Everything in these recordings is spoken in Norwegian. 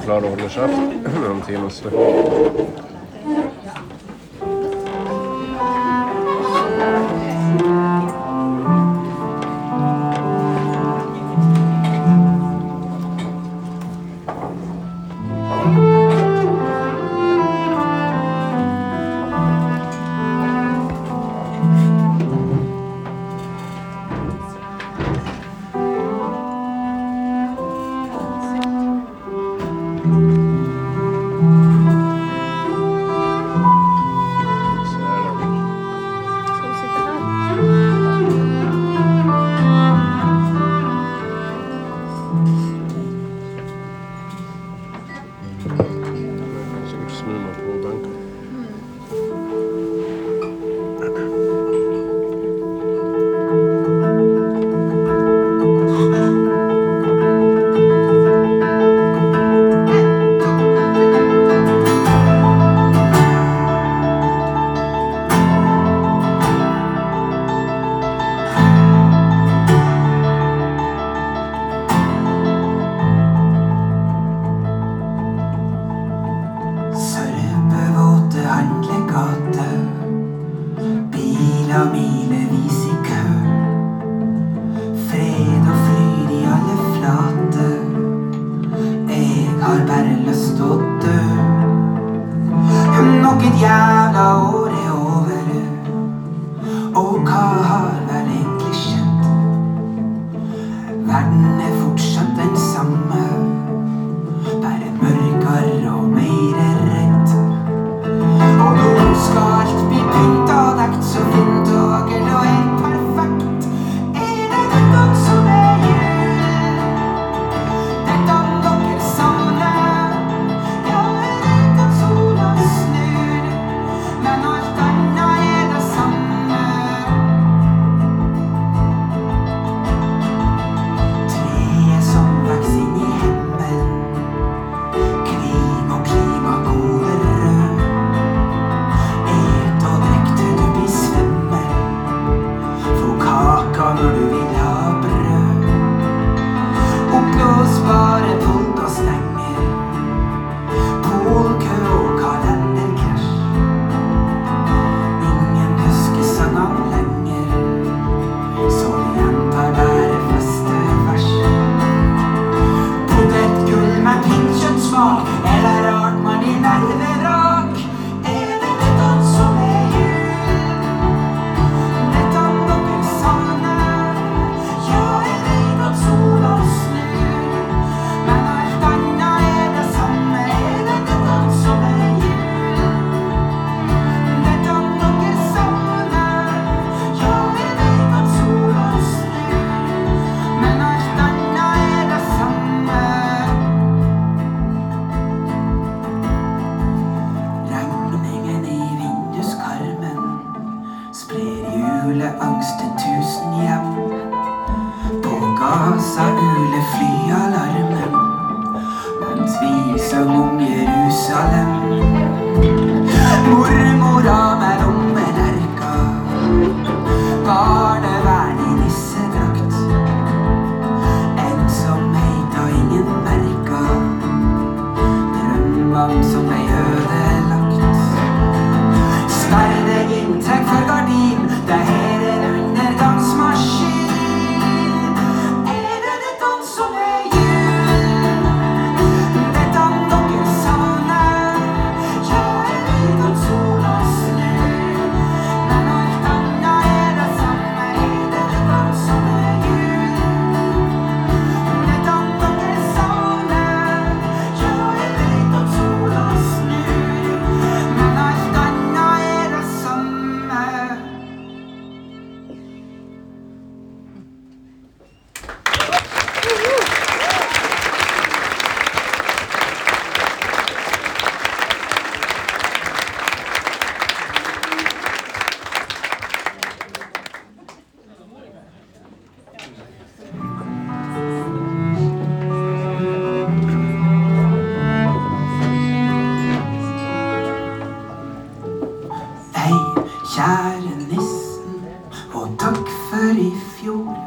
klarer å holde kjeft om times.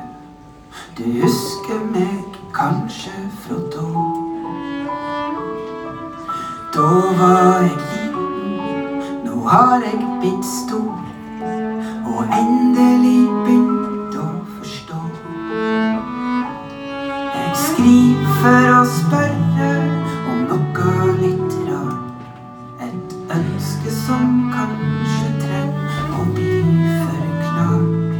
Du husker meg kanskje fra da. Da var jeg liten, nå har jeg blitt stor, og endelig begynt å forstå. Jeg skriver for å spørre om noe litt rart, et ønske som kanskje trenger å bli forklart.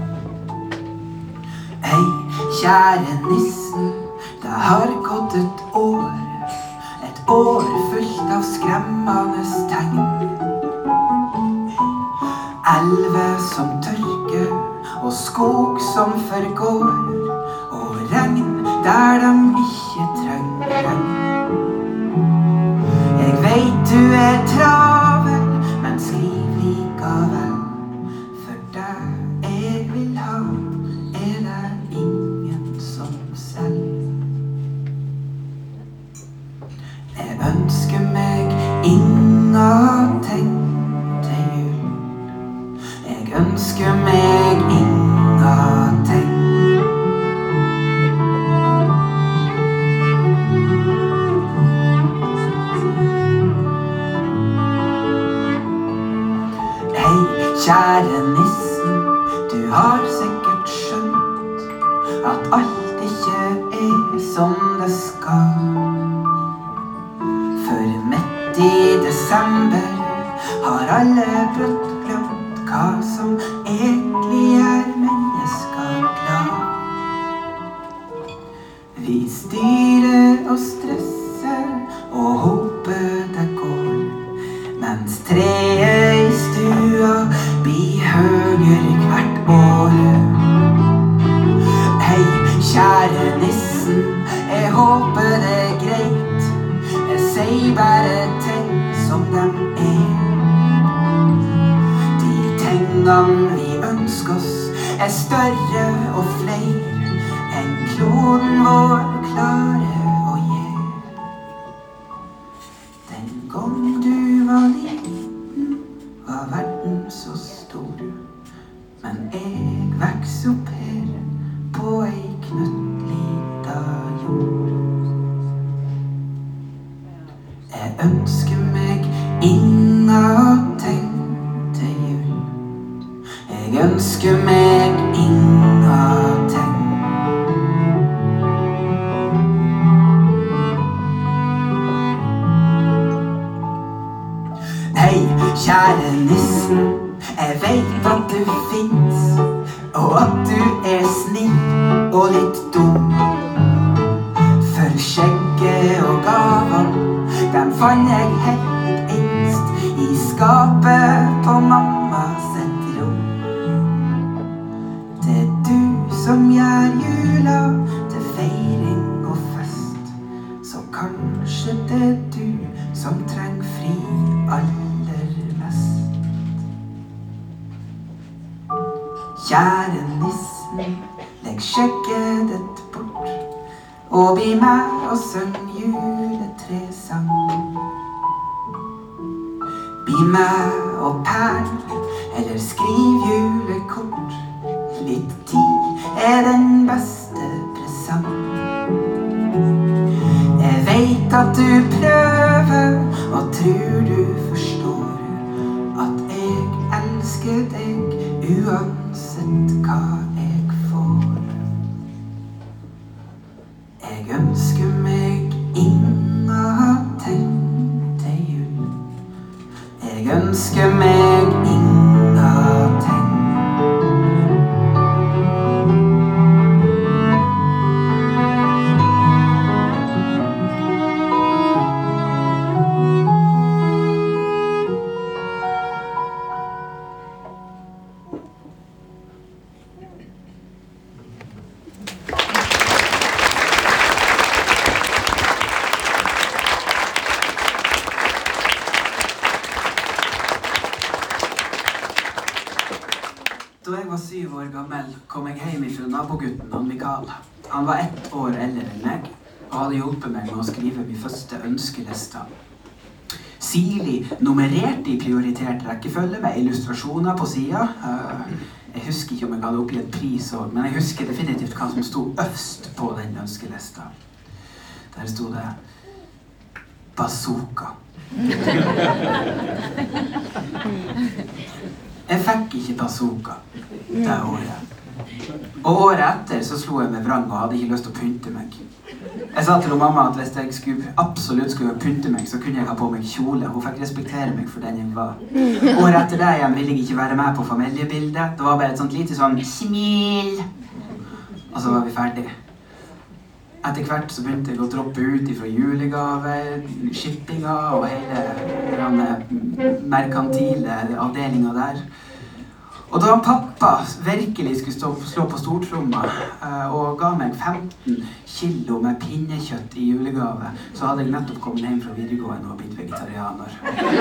Hei, kjære nissen, det har gått et år fullt av skremmende tegn. Elver som tørker, og skog som forgår, og regn der de ikke trenger regn. Jeg vet du er travel, men skriv likevel, for det jeg vil ha, er det ingen som selv. Jeg ønsker meg ingenting til jul. Jeg ønsker meg ingenting. Hei, kjære nissen, du har sikkert skjønt at alt ikke er som det skal. For midt i desember har alle brått glemt hva som egentlig er mennesker glad. Vi styrer og stresser og håper det går, mens treet i stua blir høyere hvert år. Hei, kjære nissen, jeg håper det er greit. Jeg sier bare ting som dem er. De tingene vi ønsker oss er større og flere enn kloden vår klarer å gi. Den gang du var liten, var verden så stor, men jeg vokste opp her på ei knøttlita jord. Jeg ønsker meg ingenting til jul. Jeg ønsker meg ingenting. Hei, kjære nissen, jeg vet at du finnes, og at du er snill og litt dum. For skjegget og gavene, dem fant jeg helt innst i skapet på mamma sitt rom. Det er du som gjør jula til feiring og fest, så kanskje det er du som trenger fri aller mest. Kjære nissen, legg skjegget ditt bort, og bli med og syng juletresang. Bli med og perl, eller skriv julekort. Litt tid er den beste presang. Jeg vet at du prøver, og tror du forstår at jeg elsker deg uansett hva jeg får. Jeg ønsker meg ingenting til jul. Jeg ønsker meg ingenting. Da jeg var 7 år gammel, kom jeg hjem fra nabogutten, han Mikael. Han var 1 år eldre enn meg, og hadde hjulpet meg med å skrive min første ønskeliste. Sirlig nummerert i prioritert rekkefølge med illustrasjoner på siden. Jeg husker ikke om jeg hadde oppgitt pris, men jeg husker definitivt hva som stod øverst på den ønskelista. Der stod det: bazooka. Jeg fikk ikke bazooka det året. Og året etter så slo jeg med vrang og hadde ikke lyst til å pynte meg. Jeg sa til mamma at hvis jeg absolutt skulle pynte meg, så kunne jeg ha på meg kjole. Hun fikk respektere meg for den jeg var. Året etter det igjen ville jeg ikke være med på familiebildet. Det var bare et sånt lite sånn smil. Og så var vi ferdig. Etter hvert så begynte jeg å droppe ut fra julegave, shippinga og hele den merkantile avdelinga der. Og da pappa virkelig skulle slå på stortromma og ga meg 15 kilo med pinnekjøtt i julegave, så hadde jeg nettopp kommet hjem fra videregående og blitt vegetarianer.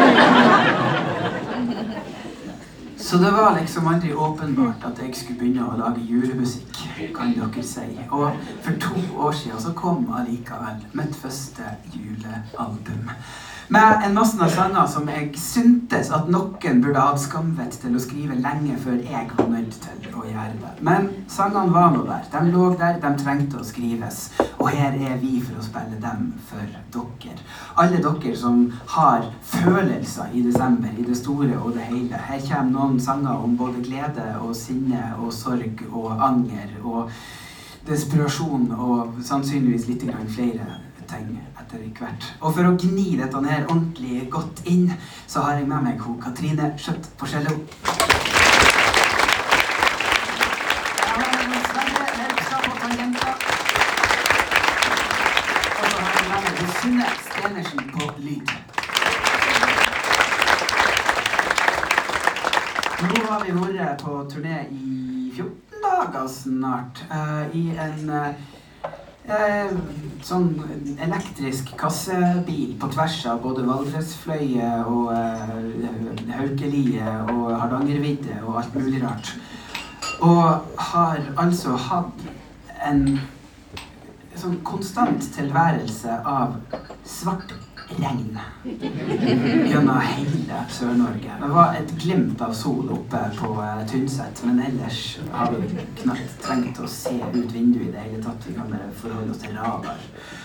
Så det var liksom aldri åpenbart at jeg skulle begynne å lage julemusikk, kan dere si. Og for 2 år siden så kom allikevel mitt første julealbum. Med en masse av sanger som jeg syntes at noen burde ha skamvett til å skrive lenge før jeg var nødt til å gjøre det. Men sangene var nå der. De lå der, de trengte å skrives. Og her er vi for å spille dem for dere. Alle dere som har følelser i desember, i det store og det hele. Her kommer noen sanger om både glede og sinne og sorg og anger og desperasjon og sannsynligvis litt flere ting etter hvert. Og for å gni dette her ordentlig godt inn, så har jeg med meg Katrine Skjøtt på cello. Sverre Helpstad på tangenter. Og så har jeg med meg Synne Stenersen på lyd. Nå har vi vært på turné i 14 dager snart, i en sånn elektrisk kassebil på tvers av både Valdresfløyet og Haukelie og Hardangervidde og alt mulig rart. Og har altså hatt en sånn konstant tilværelse av svart regn gjennom hele Sør-Norge. Det var et glimt av sol oppe på Tynset, men ellers har vi knapt trengt å se ut vinduet i det hele tatt. Vi kan bare forholde oss til radar.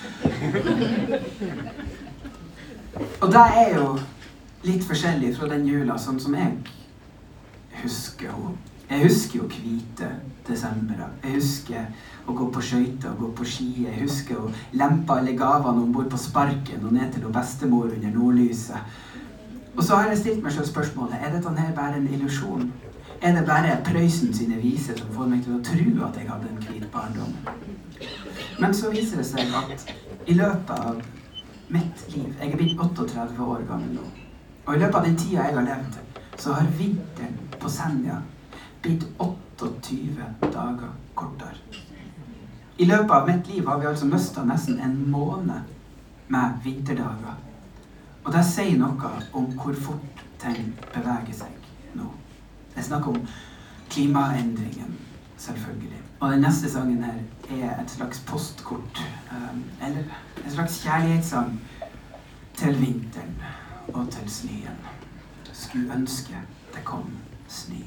Og det er jo litt forskjellig fra den jula, sånn som jeg husker henne. Jeg husker jo hvite desember. Jeg husker å gå på skøyter og gå på ski. Jeg husker å lempe alle gavene ombord på sparken og ned til bestemor under nordlyset. Og så har jeg stilt meg selv spørsmålet, er dette her bare en illusjon? Er det bare Prøysen sine viser som får meg til å tro at jeg hadde en hvit barndom? Men så viser det seg at i løpet av mitt liv, jeg er blitt 38 år gammel nå, og i løpet av den tida jeg har levd, så har vinteren på Senja blitt 28 dager kortere. I løpet av mitt liv har vi altså mistet nesten en måned med vinterdager. Og det sier noe om hvor fort ting beveger seg nå. Jeg snakker om klimaendringen, selvfølgelig. Og den neste sangen her er et slags postkort, eller en slags kjærlighetssang til vinteren og til snøen. Skulle ønske det kom snø.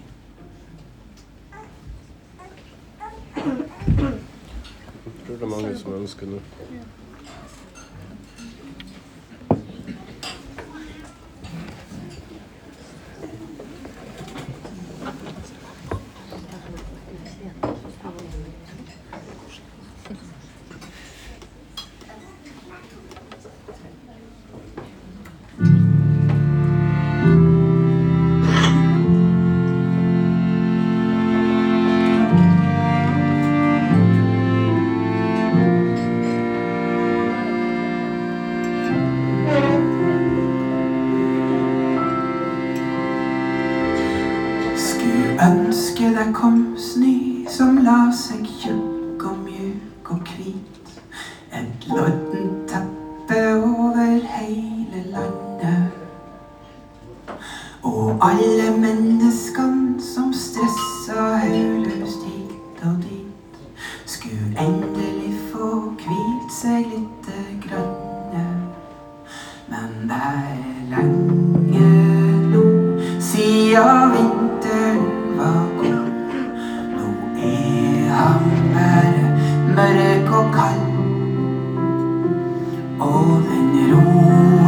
Jeg tror det er mange som ønsker nå. Ønske det kom snø som la seg tjukk og mjuk og hvit. Et loddent teppe over hele landet. Og alle menneskene som stressa høyløst hit og dit, skulle endelig få hvilt seg litt grann. Men det er lenge nå siden vinteren var god. Nå er han bare mørk og kald, og den ro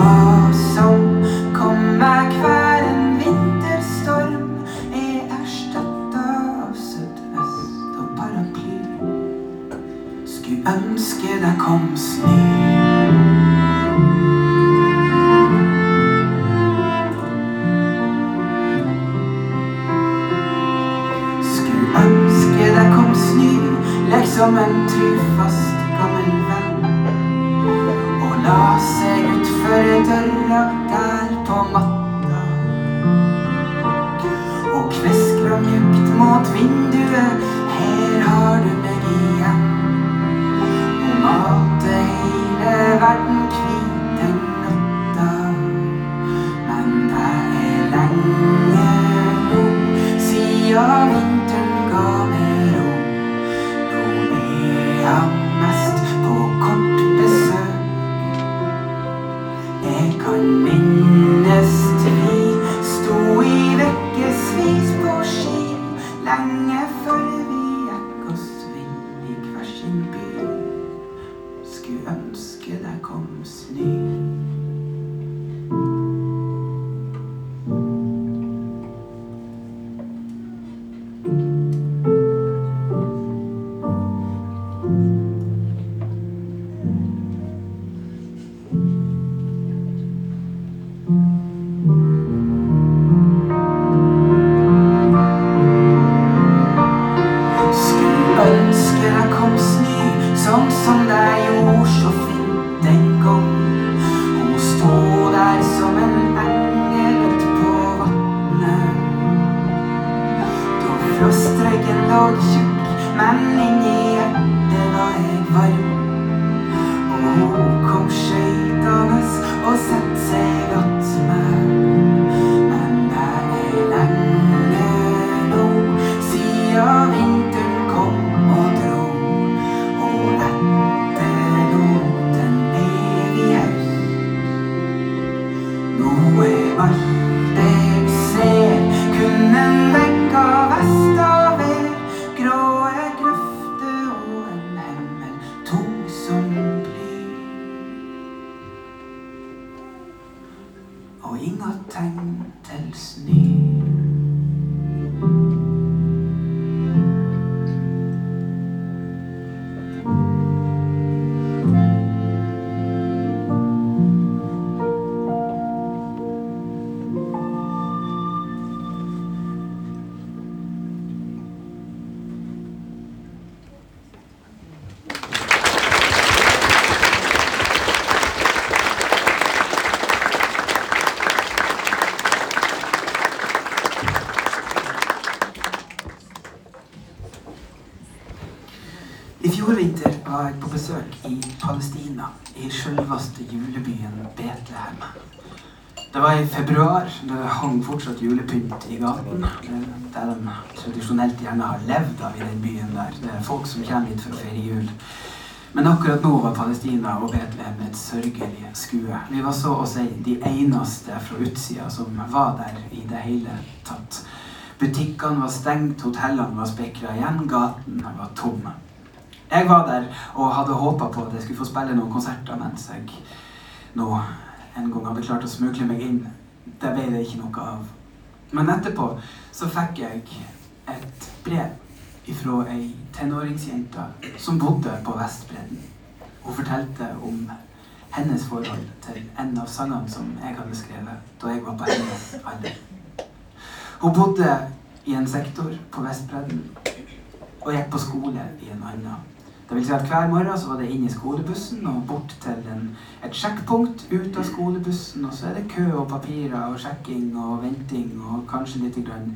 som en trufast gammel venn og la seg utfor døra der på matta og kveskra mjukt mot vinduet. Her har du meg igjen og mate hele verden hvit den natta. Men det lenge nå siden vinteren ga meg ro. Nå jeg mest på kort besøk. Jeg kan minnes til vi sto i vekkesvis på ski lenge før vi gikk oss vill i hver sin by. Skulle ønske det kom snø. I fjor vinter var jeg på besøk i Palestina, i selveste julebyen Betlehem. Det var i februar, det hang fortsatt julepynt i gaten. Det de tradisjonelt gjerne har levd av i den byen der. Det er folk som kommer hit for å feire jul. Men akkurat nå var Palestina og Betlehem et sørgelig skue. Vi var så å si de eneste fra utsida som var der i det hele tatt. Butikkene var stengt, hotellene var spekra igjen, gaten var tom. Jeg var der og hadde håpet på at jeg skulle få spille noen konserter mens jeg nå en gang hadde klart å smugle meg inn. Det ble det ikke noe av. Men etterpå så fikk jeg et brev fra ei tenåringsjente som bodde på Vestbredden. Hun fortalte om hennes forhold til en av sangene som jeg hadde skrevet da jeg var på hennes alder. Hun bodde i en sektor på Vestbredden og gikk på skole i en annen. Det vil si at hver morgen så var det inn i skolebussen og bort til et sjekkpunkt ut av skolebussen, og så er det kø og papirer og sjekking og venting og kanskje litt grann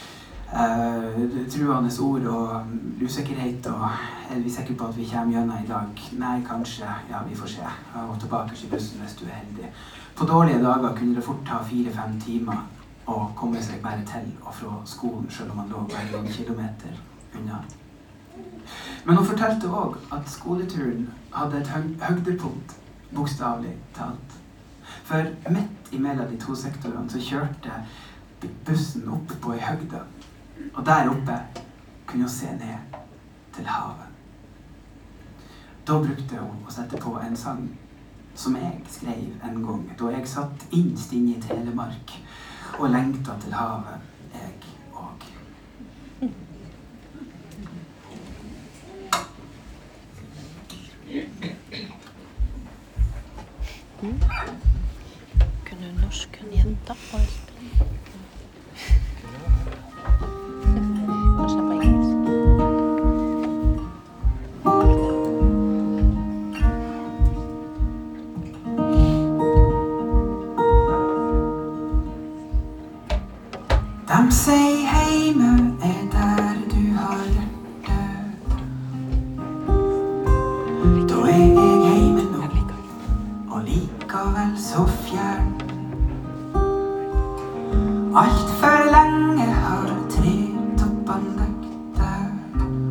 truende ord og usikkerhet, og er vi sikre på at vi kommer gjennom i dag? Nei, kanskje, ja, vi får se. Og tilbake i bussen hvis du er heldig. På dårlige dager kunne det fort ta 4-5 timer å komme seg bare til og fra skolen, selv om man lå bare noen kilometer unna. Men hun fortalte også at skoleturen hadde et høydepunkt, bokstavelig talt. For midt imellom de to sektorene så kjørte bussen opp på en høgde, og der oppe kunne hun se ned til havet. Da brukte hun å sette på en sang som jeg skrev en gang, da jeg satt innst inne i Telemark og lengta til havet, jeg og. Kunne norsk en jenta på kanskje på engelsk. De sier heime der du har hjertet. Da jeg heime nå, og likevel så fjern. Alt for lenge har tretoppene døkt.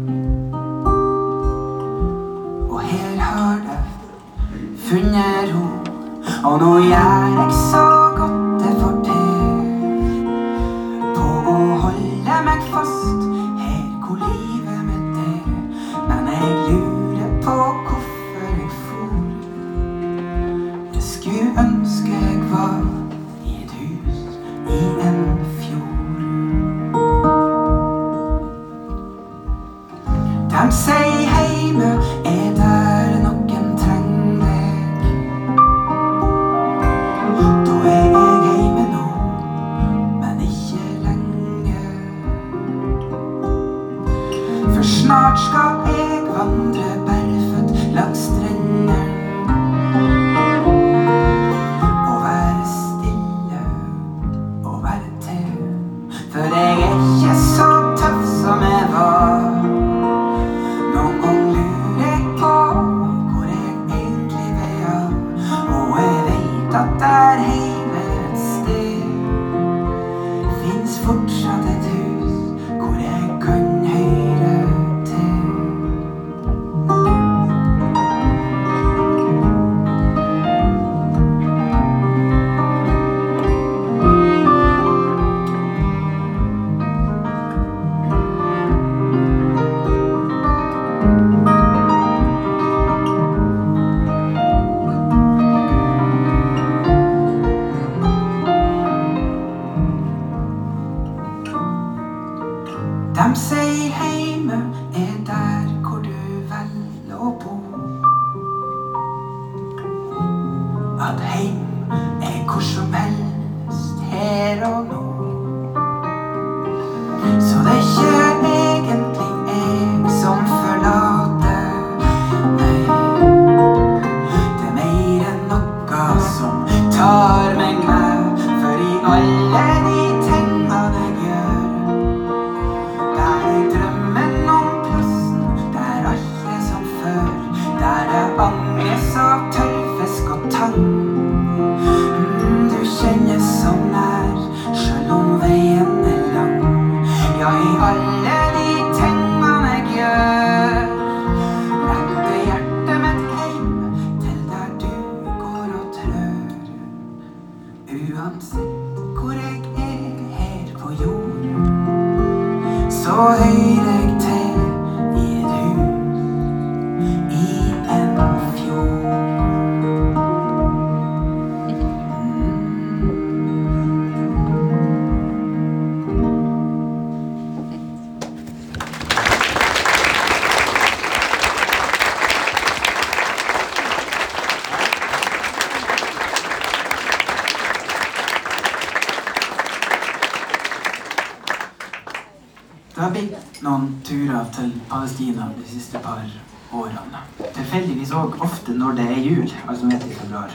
Og her har det funnet ro, og nå gjør jeg så godt det får til på å holde meg fast her hvor livet mitt Men jeg lurer på hvorfor jeg for. Jeg skulle ønske jeg var i et hus i en fjord. De sier heime der noen trenger deg. Da jeg heime nå, men ikke lenge. For snart skal jeg vandre berføtt langs strendene og være stille og være til. For jeg ikke så tøff som jeg var. Noen gang lurer jeg på hvor jeg egentlig vil av. Og jeg vet at der hjemme et sted finnes fortsatt et hus hvor jeg kan høre til. De sier heime der hvor du velger å bo. At heim hvor som helst her og nå. Så det ikke egentlig jeg som forlater. Nei, det mer enn noe som tar meg med. For i alle de tingene jeg gjør, der er drømmen om plassen, der alt er som før. Der det angres av tørrfisk og tang. Du kjennes så nær, selv om veien er lang. Ja, i alle de tingene jeg gjør, lengter hjertet mitt heim til der du går og trør. Uansett hvor jeg her på jord, så hører jeg til i et hus i en fjord. Det har blitt noen turer til Palestina de siste par årene. Tilfeldigvis også ofte når det er jul, altså midt i februar.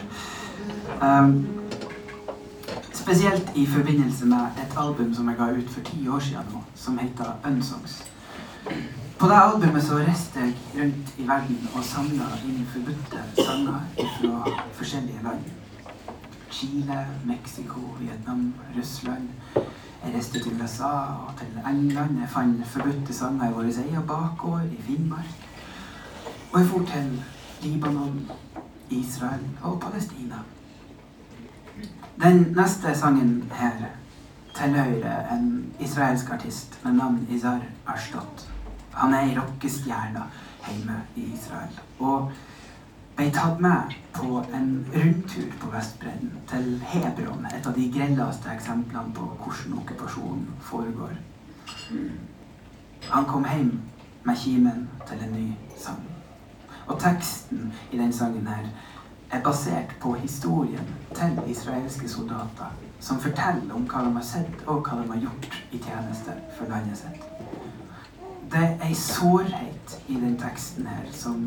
Spesielt i forbindelse med et album som jeg ga ut for 10 år siden nå, som heter Unsongs. På det albumet så reiste jeg rundt i verden og samlet inn forbudte sanger fra forskjellige land. Chile, Mexico, Vietnam, Russland. Jeg reiste til USA og til England. Jeg fant forbudte sanger i våre eget bakgård i Finnmark. Og jeg for til Libanon, Israel og Palestina. Den neste sangen her tilhører en israelsk artist med navn Izar Ashdod. Han er en rockestjerne hjemme i Israel. Og ble tatt med på en rundtur på Vestbredden til Hebron, et av de grelleste eksemplene på hvordan okkupasjonen foregår. Han kom hjem med kimen til en ny sang. Og teksten i den sangen her er basert på historien til israelske soldater som forteller om hva de har sett og hva de har gjort i tjeneste for landet sitt. Det er en sårhet i den teksten her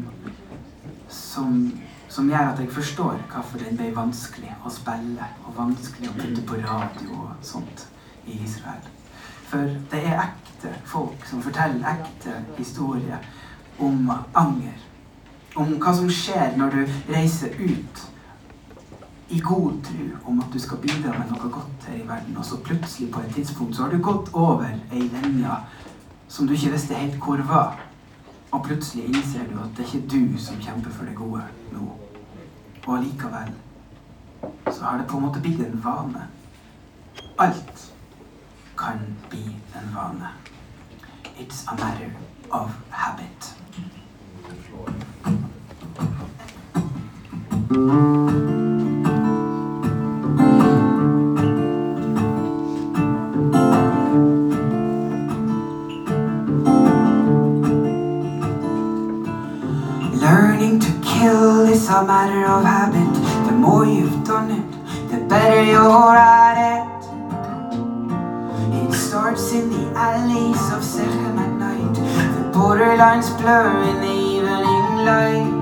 som gjør at jeg forstår hvorfor den ble vanskelig å spille og vanskelig å putte på radio og sånt i Israel. For det ekte folk som forteller ekte historier om anger. Om hva som skjer når du reiser ut i god tro om at du skal bidra med noe godt her i verden, og så plutselig på et tidspunkt så har du gått over ei linje som du ikke visste helt hvor var. Og plutselig innser du at det er ikke du som kjemper for det gode nå. Og likevel så har det på en måte blitt en vane. Alt kan bli en vane. It's a matter of habit. Learning to kill is a matter of habit. The more you've done it, the better you're at it. It starts in the alleys of Sechem at night. The borderlines blur in the evening light.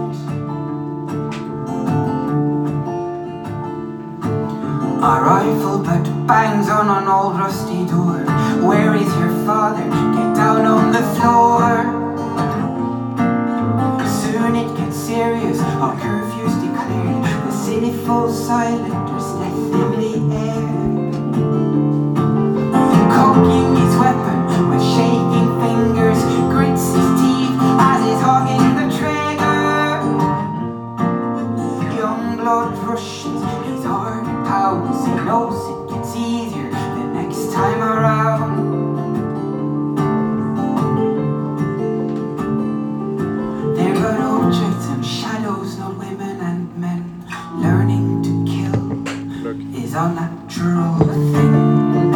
A rifle butt bangs on an old rusty door. Where is your father? Get down on the floor. Soon it gets serious, our curfew's declared. The city falls silent, there's death in the air. Cocking his weapon with shaking fingers, grits his teeth as he's hogging the trigger. Young blood rushes, his heart pounds. He knows it gets easier the next time around. They're but objects and shadows, not women and men. Learning to kill is a natural thing.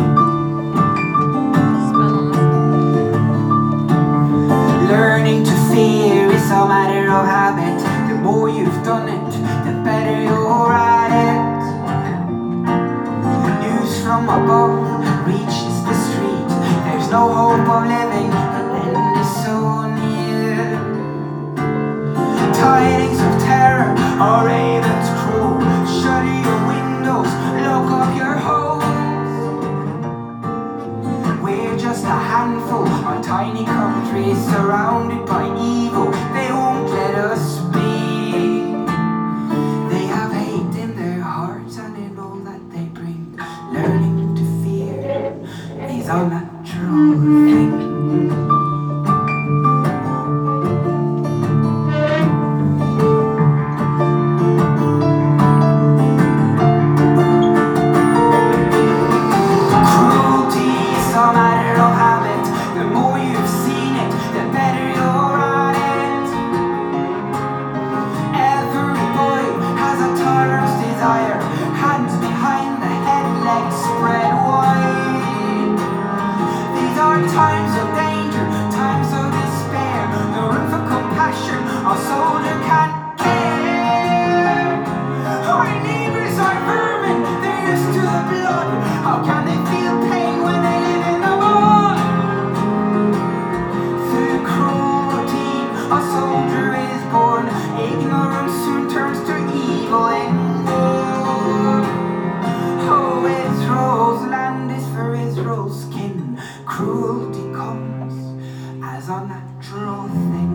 Learning to fear is a matter of habit. The more you've done it, the better you're at it. News from above reaches the street. There's no hope of living, the end is so near. Tidings of terror are ravens crow. Shutter your windows, lock up your homes. We're just a handful of tiny countries surrounded by evil. They won't let us be. They have hate in their hearts and in all that they bring. Learning to fear is a natural thing. Times of danger, times of despair. No room for compassion, a soldier can't care. Our neighbors are vermin, they're used to the blood. How can they feel pain when they live in the mud? Through cruel routine, a soldier is born. Ignorance soon turns to evil and war. Oh, Israel's land is for Israel's skin. Cruelty comes as a natural thing.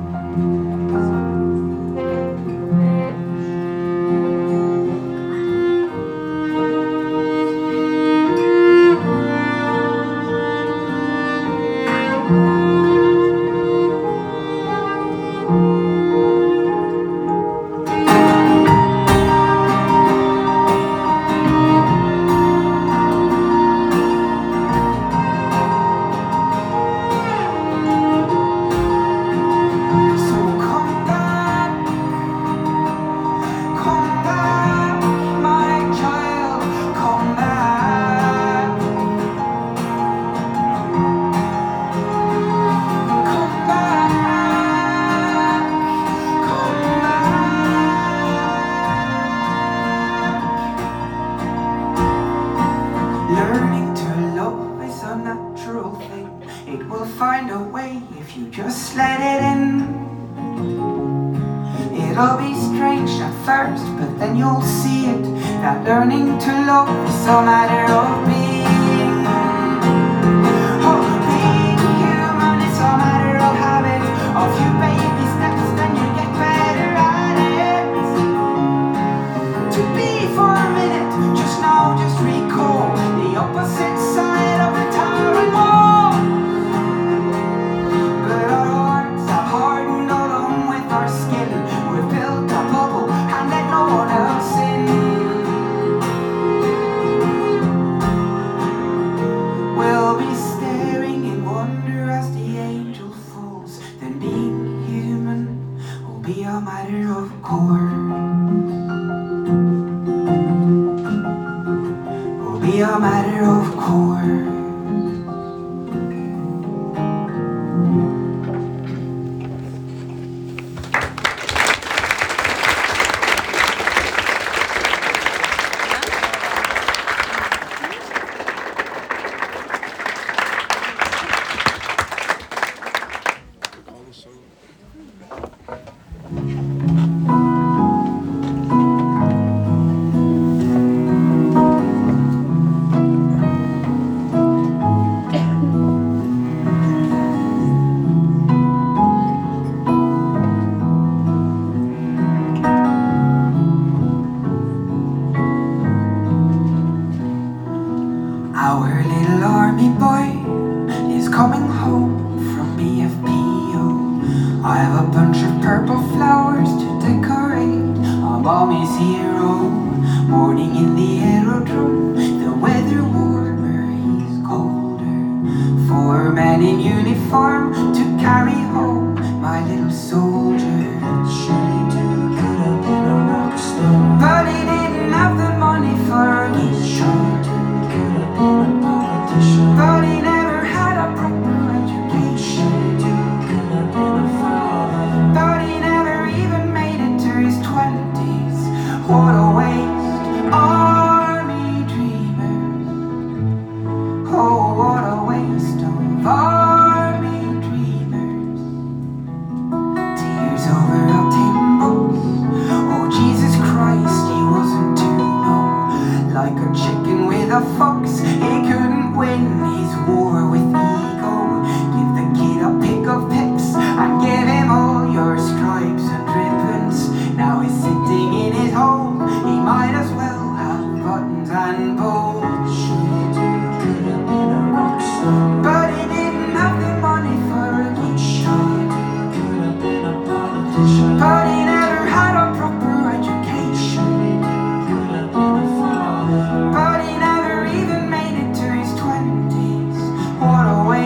Learning to love is a natural thing. It will find a way if you just let it in. It'll be strange at first, but then you'll see it. That learning to love is a matter of being. a matter of course. Our little army boy is coming home from BFPO. I have a bunch of purple flowers to decorate our mommy's hero. Morning in the aerodrome, the weather warmer, he's colder. 4 men in uniform to carry home my little soldier. Surely too could have been a rock star, but he didn't have the money for a guitar. But he never had a proper education. But he never even made it to his 20s. What a waste, army dreamers. Oh, what a waste of army dreamers. Tears over a tin box. Oh, Jesus Christ, he wasn't too low. Like a chicken with a fox, he couldn't win his war with ego. Give the kid a pick of pips and give him all your stripes and ribbons. Now he's sitting in his home, he might as well have buttons and bows. But he didn't have the money for a guitar. But he never had a proper education. But he never even made it to his 20s. What a waste.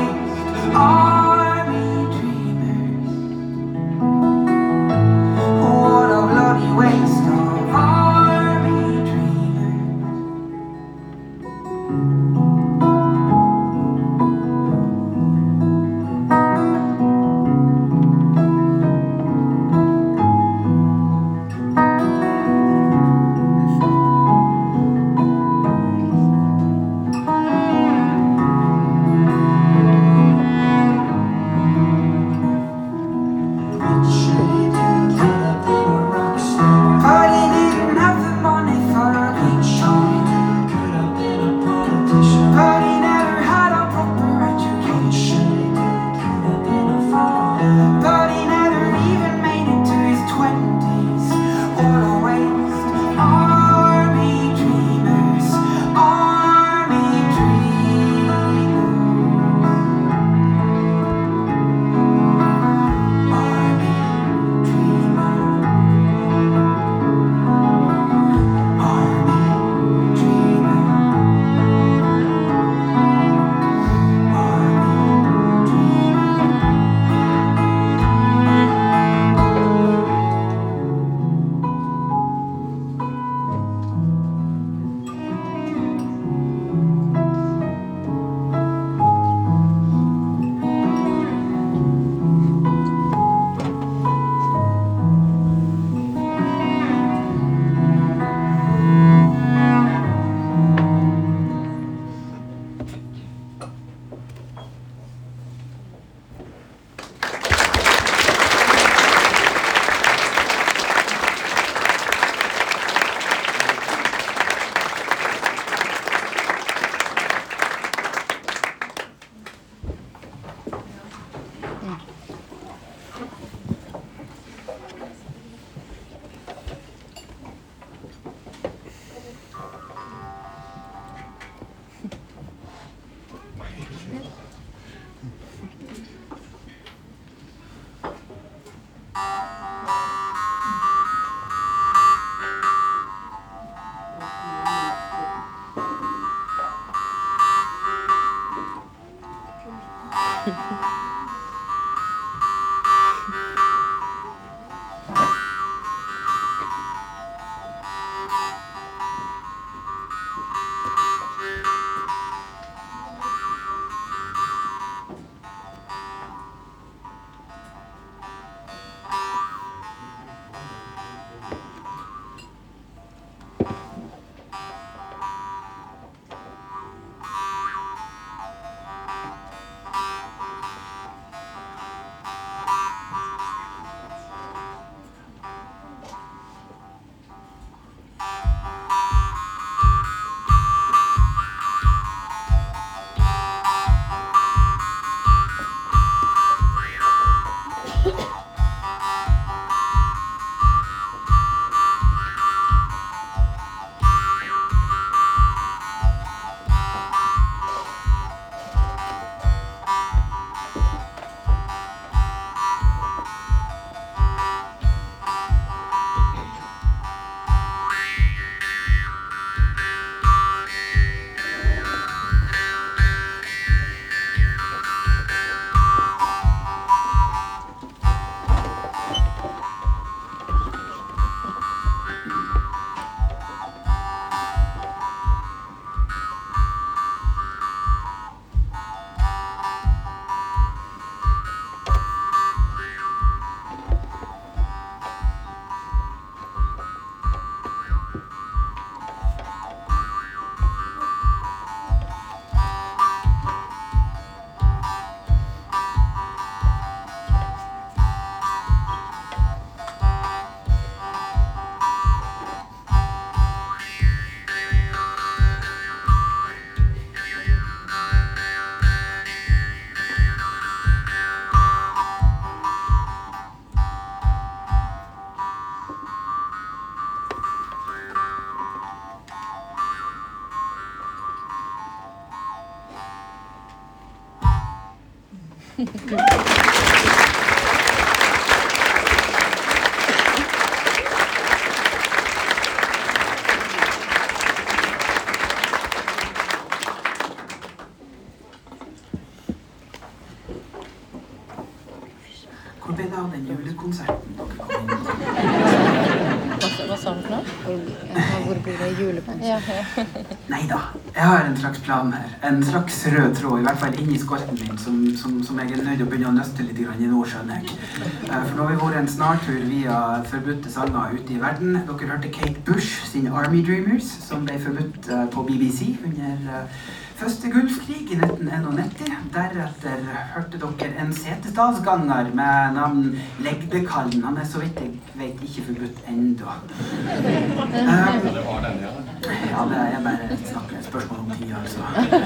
Hvor ble det av den julekonserten dere kom inn på? Hva sa du for noe? Hvor blir det julepens? Ja. Neida, jeg har en slags plan her. En slags rød tråd, i hvert fall inni skolten min, som jeg er nødt til å begynne å nøste litt grann i nå, skjønner jeg. For nå har vi vært en snartur via forbudte sanger ute i verden. Dere hørte Kate Bush sin Army Dreamers, som ble forbudt på BBC under første Gulfkrig i 1991. Deretter hørte dere en setesdalsganger med navn Legdekallen. Han er så vidt jeg vet ikke forbudt enda. Det var den, ja. Ja, det er bare et spørsmål om tid, altså.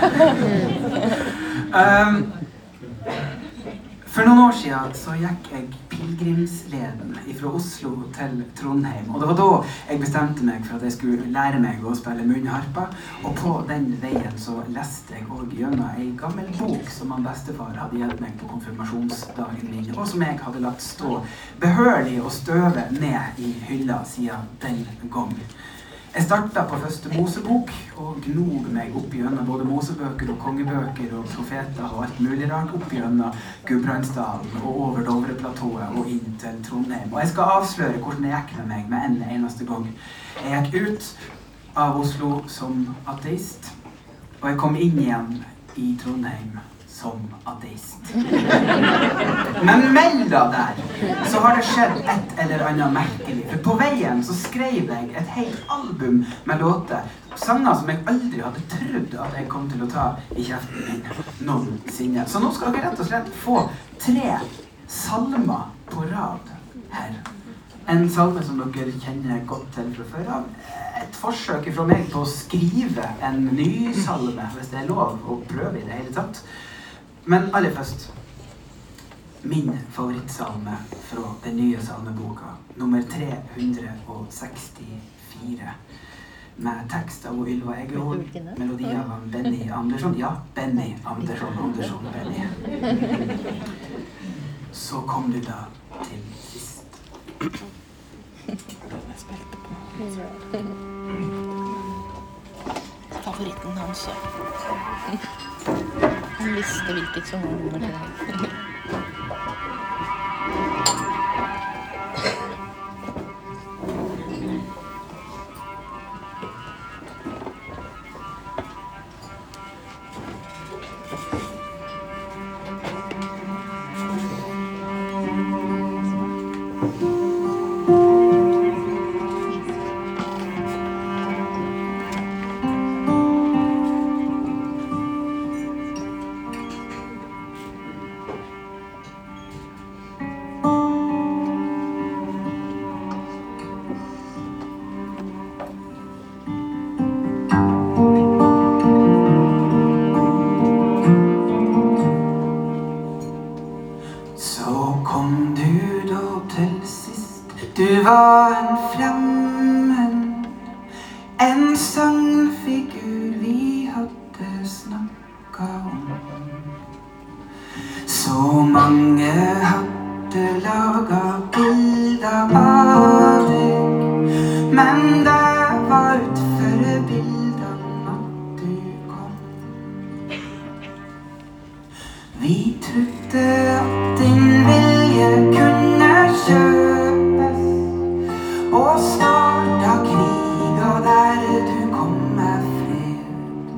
For noen år siden så gikk jeg pilgrimsleden fra Oslo til Trondheim. Og det var da jeg bestemte meg for at jeg skulle lære meg å spille munnharpa. Og på den veien så leste jeg også gjennom en gammel bok som han bestefar hadde gitt meg på konfirmasjonsdagen min. Og som jeg hadde latt stå behørig og støve ned i hylla siden den gang. Jeg startet på første Mosebok og gnog meg opp gjennom både Mosebøker og kongebøker og profeter og alt mulig rart opp gjennom Gudbrandsdalen og over Dovreplatået og inn til Trondheim. Og jeg skal avsløre hvordan det gikk med meg med en eneste gang. Jeg gikk ut av Oslo som ateist, og jeg kom inn igjen i Trondheim som ateist. Men mellom der så har det skjedd et eller annet merkelig. For på veien så skrev jeg et helt album med låter, sanger som jeg aldri hadde trodd at jeg kom til å ta i kjeften min noensinne. Så nå skal dere rett og slett få 3 salmer på rad her. En salme som dere kjenner godt til fra før av. Et forsøk fra meg på å skrive en ny salme, hvis det er lov å prøve i det hele tatt. Men aller først, min favorittsalme fra den nye salmeboka, nummer 364, med tekst av Ylva Egerhol, melodi av Benny Andersson. Ja, Benny Andersson, Benny. Så kom du da til sist. Favoritten hans. Han visste hvilket som var nummer 3. Du var en fremmed, en sangfigur vi hadde snakket om. Så mange hadde laget bilder av deg, men det var utfor bildene at du kom. Vi trodde at din vilje kunne kjøpes, og starta krig, og der du kom med fred.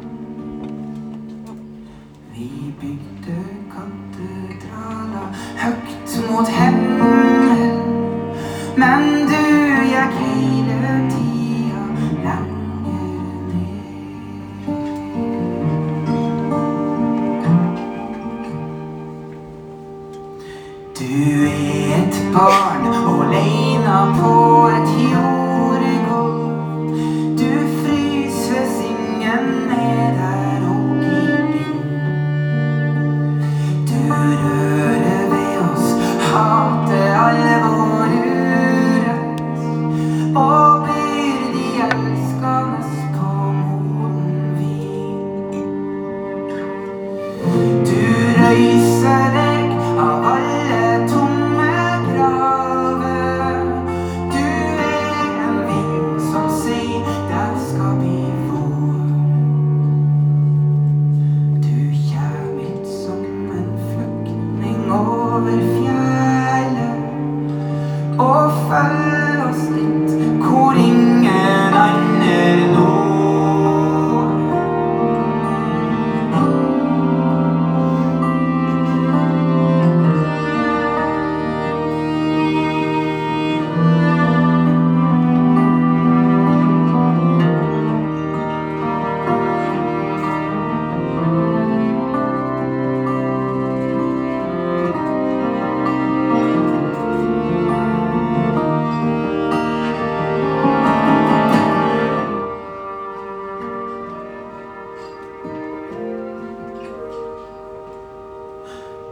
Vi bygde katedraler høgt mot himmelen, men du gikk hele tida lenger ned. Du er et barn alene på et jordgulv. Du fryser singen ned der og i vind. Du rører ved oss, hater alvor urett, og byr de elskende på moden vin. Du røyser deg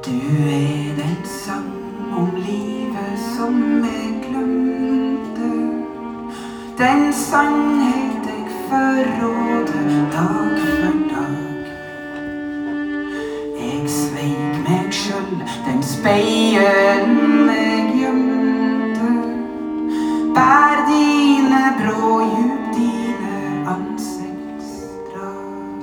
Du den sang om livet som jeg glemte. Den sannhet jeg forråder dag for dag. Jeg sveik meg sjøl, den speilen jeg gjemte. Bær dine brå djup, dine ansiktsdrag.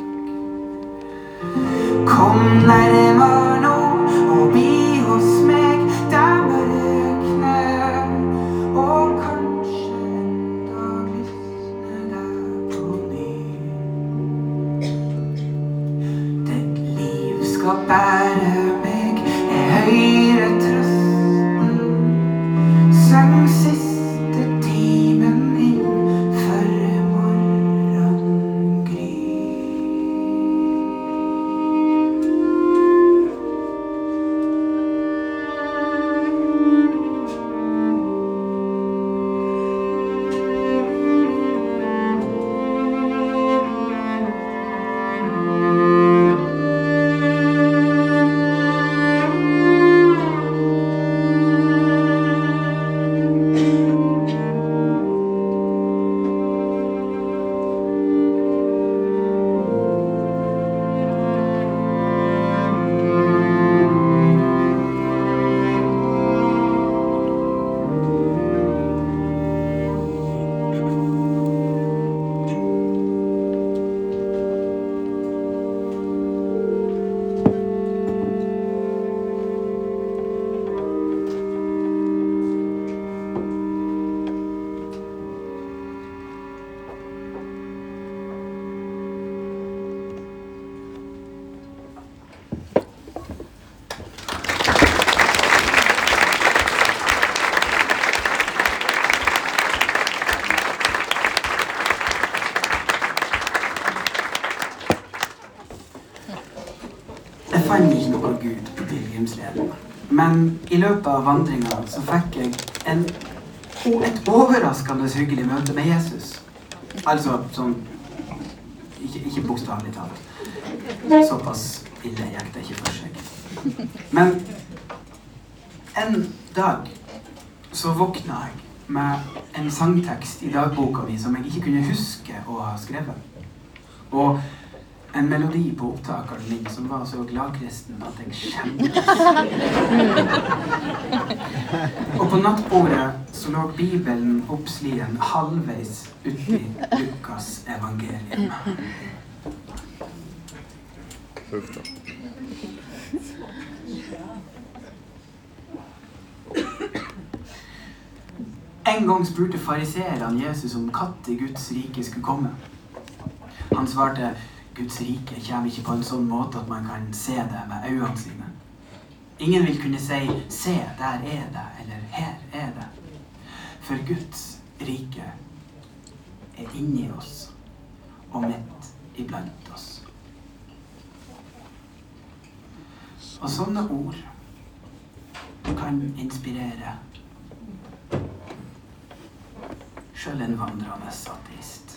Kom nærmere nå og bli hos meg, der mørkne, og kanskje en dag lysne deg på ny. Ditt liv skal bære meg, jeg høyre trøsten, søng siste timen inn for morgengry. Jeg fant ikke noe Gud på pilegrimsleden, men i løpet av vandringen så fikk jeg et overraskende hyggelig møte med Jesus. Altså sånn, ikke bokstavelig talt. Såpass ille gikk det ikke for seg. Men en dag så våkna jeg med en sangtekst i dagboka mi som jeg ikke kunne huske å ha skrevet. Og en melodi på opptakeren min som var så gladkristen at jeg skjemtes. Og på nattbordet så lå Bibelen oppslien halvveis uti Lukas evangelium. En gang spurte fariseerne Jesus om når Guds rike skulle komme. Han svarte: Guds rike kommer ikke på en sånn måte at man kan se det med øynene sine. Ingen vil kunne si, se, der er det, eller her er det. For Guds rike er inni oss, og midt iblant oss. Og sånne ord kan inspirere selv en vandrende ateist.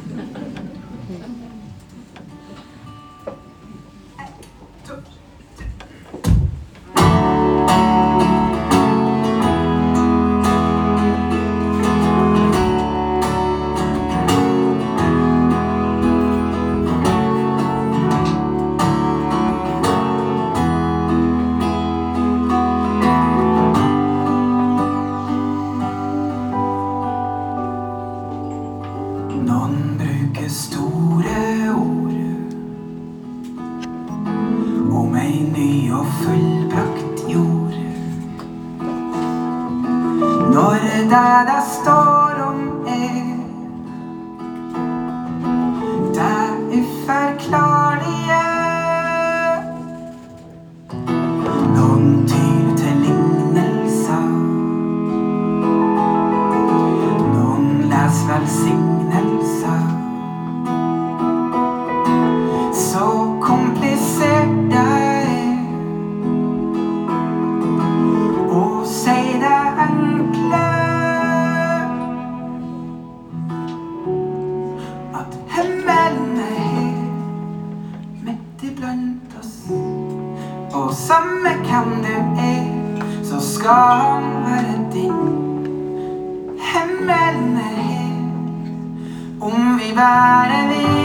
Noen bruker store ord om ei ny og fullbrakt jord. Når det står om det uforklarlige. Noen tyr til lignelser, noen leser velsignelser. Så komplisert det er å si det enkle, at himmelen er her midt iblant oss, Og samme hvem du så skal han være din. Himmelen her, om vi bare vil.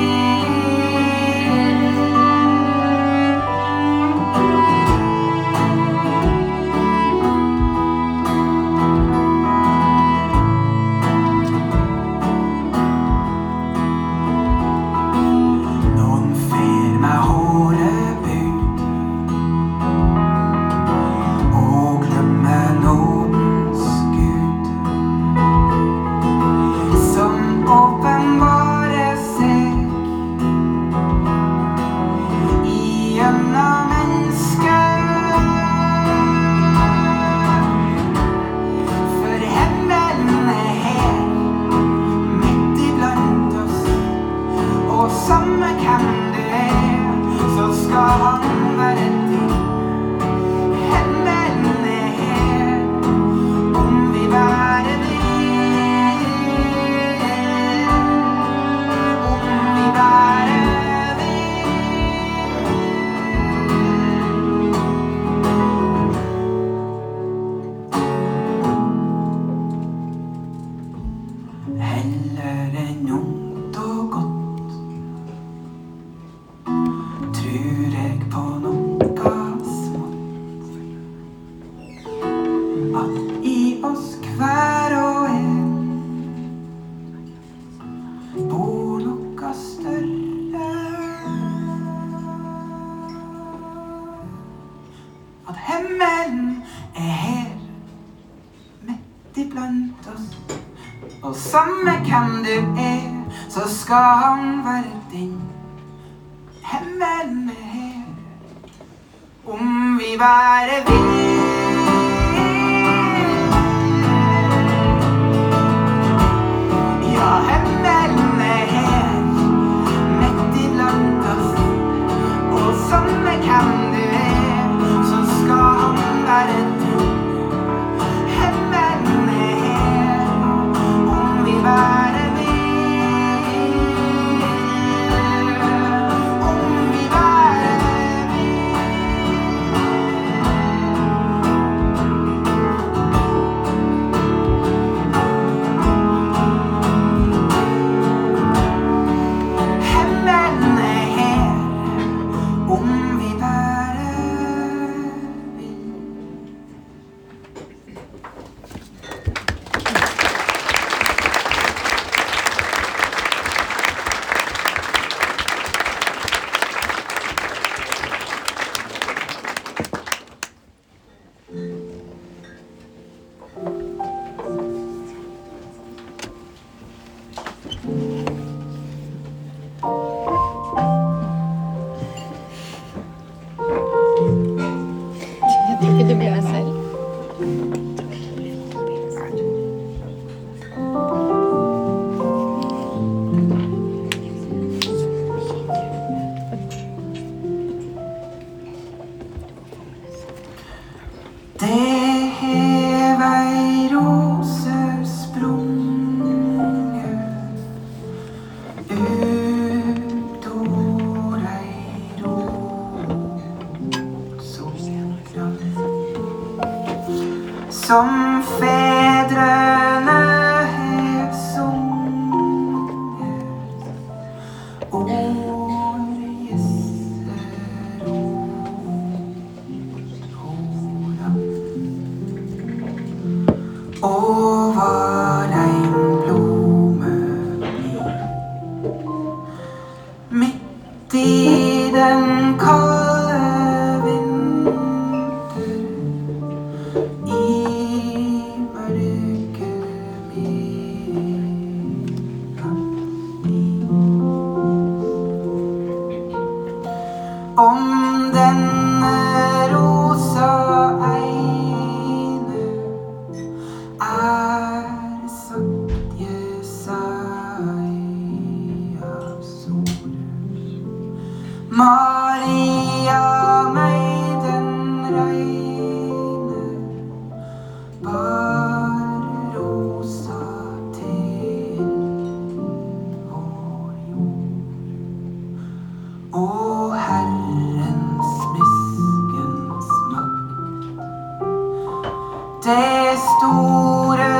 At himmelen her, midt iblant oss. Og samme hvem du så skal han være din. Himmelen her, om vi bare vil. Ja, himmelen her, midt iblant oss. Og samme hvem du så skal han være din. Himmelen her, om vi bare vil. Om vi bare vil. Himmelen her, om vi bare vil. Jeg tror ikke du blir deg selv. Det hever ei rose sprunget ut ord ei rotsokran, som fedrene har sunget over en blome midt i den kalde vinter, i mørket om denne rosa ene sakte seg av sol. Maria meg den reine bar rosa til vår jord. Og Herrens miske Det store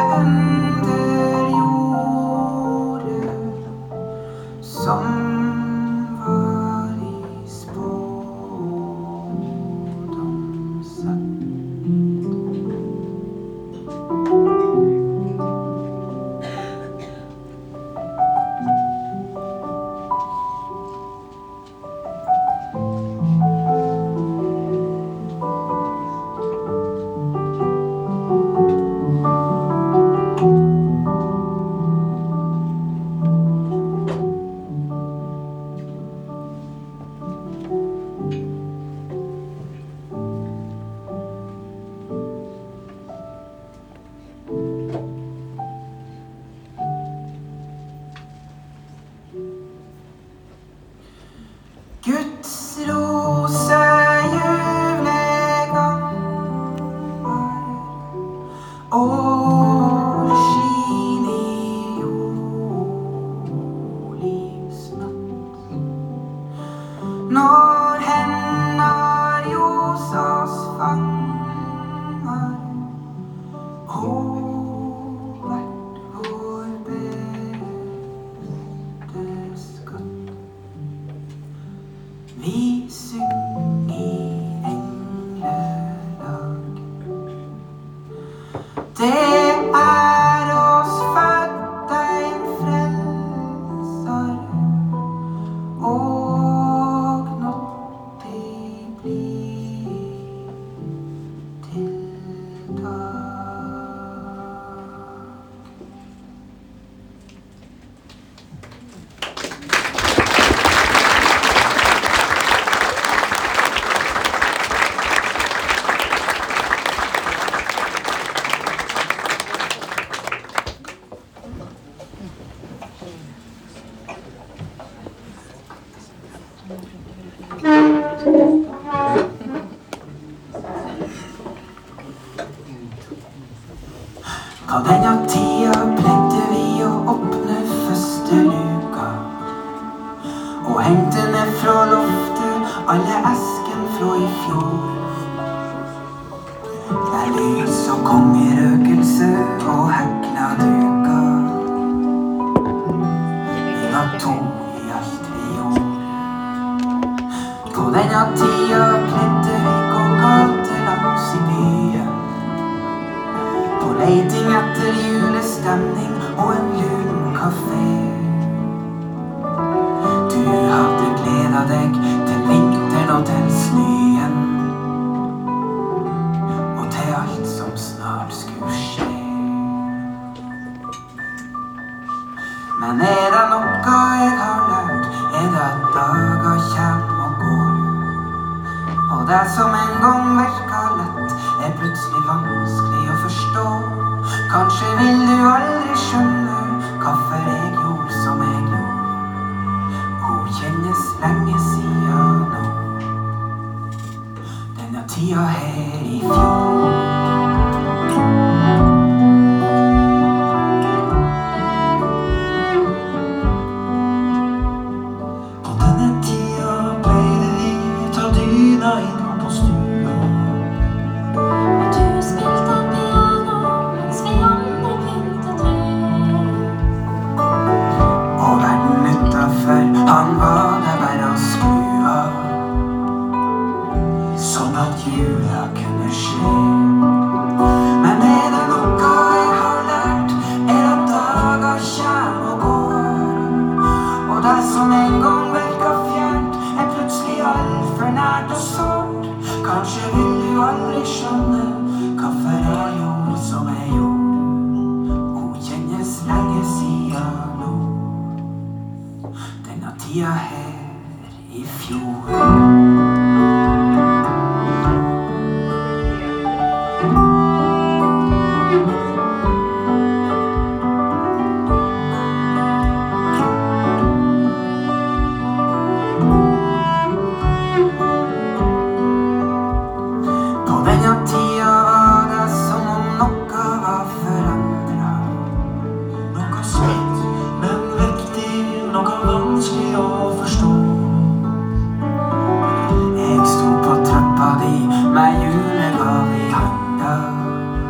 underjordet som var i spådomssatt. Guds rosejule ganger og skin i olivsnatt. Når hender Josas fanger og hvert vår beste skatt. Vi syng i engledag. Det oss født en frelser, og nådig blir til dag. På denne tida pleide vi å åpne første luka og hengte ned fra loftet alle esken fra i fjor. Der lys og kongerøkelse og hekla duka. Vi var to i alt vi gjorde. På denne tida pleide vi gå gatelangs i byen, på leiting etter julestemning og en lun kafé. Du hadde gledet deg til vinteren og til snøen, og til alt som snart skulle skje. Men det noe jeg har lært, det at dager kommer og går. Og det som en gang virket lett, plutselig vanskelig å forstå. Kanskje vil du aldri skjønne hvorfor jeg gjorde som jeg gjorde. Hun kjennes lenge siden nå, denne tida her i fjor. På denne tida pleide vi ta dyna inn på stua. Og du spilte piano mens vi andre pyntet tre. Og verden utenfor, han var der bare å skru av, sånn at jula kunne skje. Men det noe jeg har lært, at dager kommer og går. Og det som en gang virket fjernt, plutselig alt for nært og sårt. Kanskje vil du aldri skjønne hvorfor jeg gjorde som jeg gjorde. Hun kjennes lenge siden nå, denne tida her i fjor. På denne tida var det som om noe var forandret. Noe smått, men viktig, noe vanskelig å forstå. Jeg sto på trappa di med julegave i handa,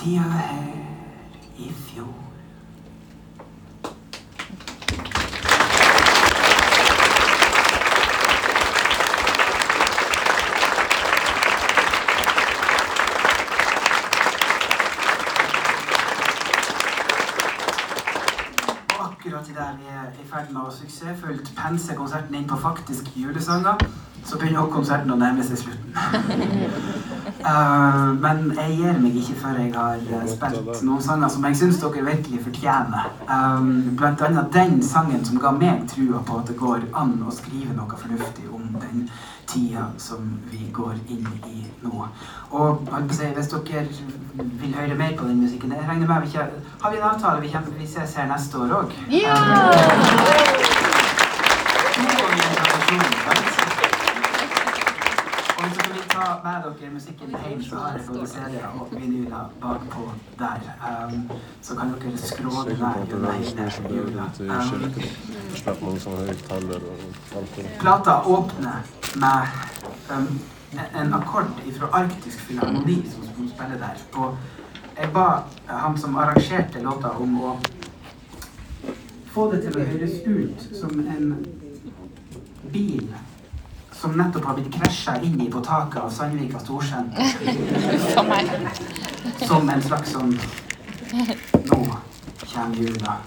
tida her i fjor. Akkurat i der vi i ferd med å suksessfullt pense konserten inn på faktisk julesanger, så begynner også konserten å nærme seg slutten. Men jeg gir meg ikke før jeg har spilt noen sanger som jeg synes dere virkelig fortjener. Blant annet den sangen som ga meg trua på at det går an å skrive noe fornuftig om den tida som vi går inn i nå. Og hvis dere vil høre mer på den musikken, jeg regner med har vi en avtale vi ses her neste år også? Ja! Og hvis dere vil ta med dere musikken hjem, så har jeg både CD-er og vinyler bakpå der. Så kan dere skråle der hele jula. Plata åpner med en akkord fra Arktisk Filharmoni som spiller der. Og jeg ba han som arrangerte låta om å få det til å høres ut som en bil som nettopp har blitt krasjet inn i på taket av Sandvika Storsenter. Som en slags sånn nå kommer jula.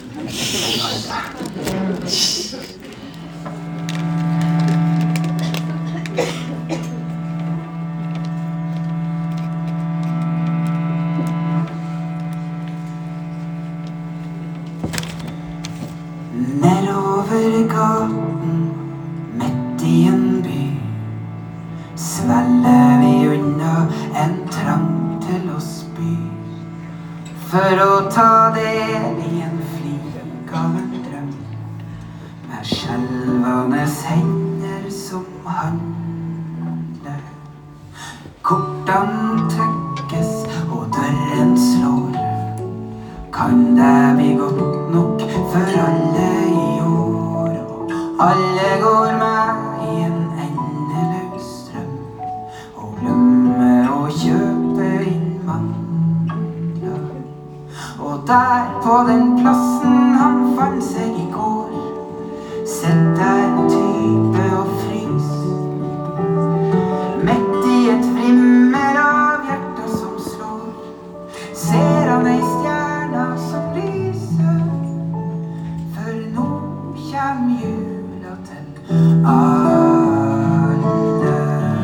Nedover gaten midt i en by svelger vi unna en trang til å spy for å ta del i en flik av en drøm med skjelvende hender som handler. Kortene trekkes og døren slår. Kan det bli godt nok for alle i år? Alle går med i en endeløs strøm og glemmer å kjøpe inn mandler. Og der på den plassen han fant seg i går, sitter en type og frys. Midt i et vrimmer av hjerter som slår, ser han ei stjerne som lyser. For nå kjem jula til alle.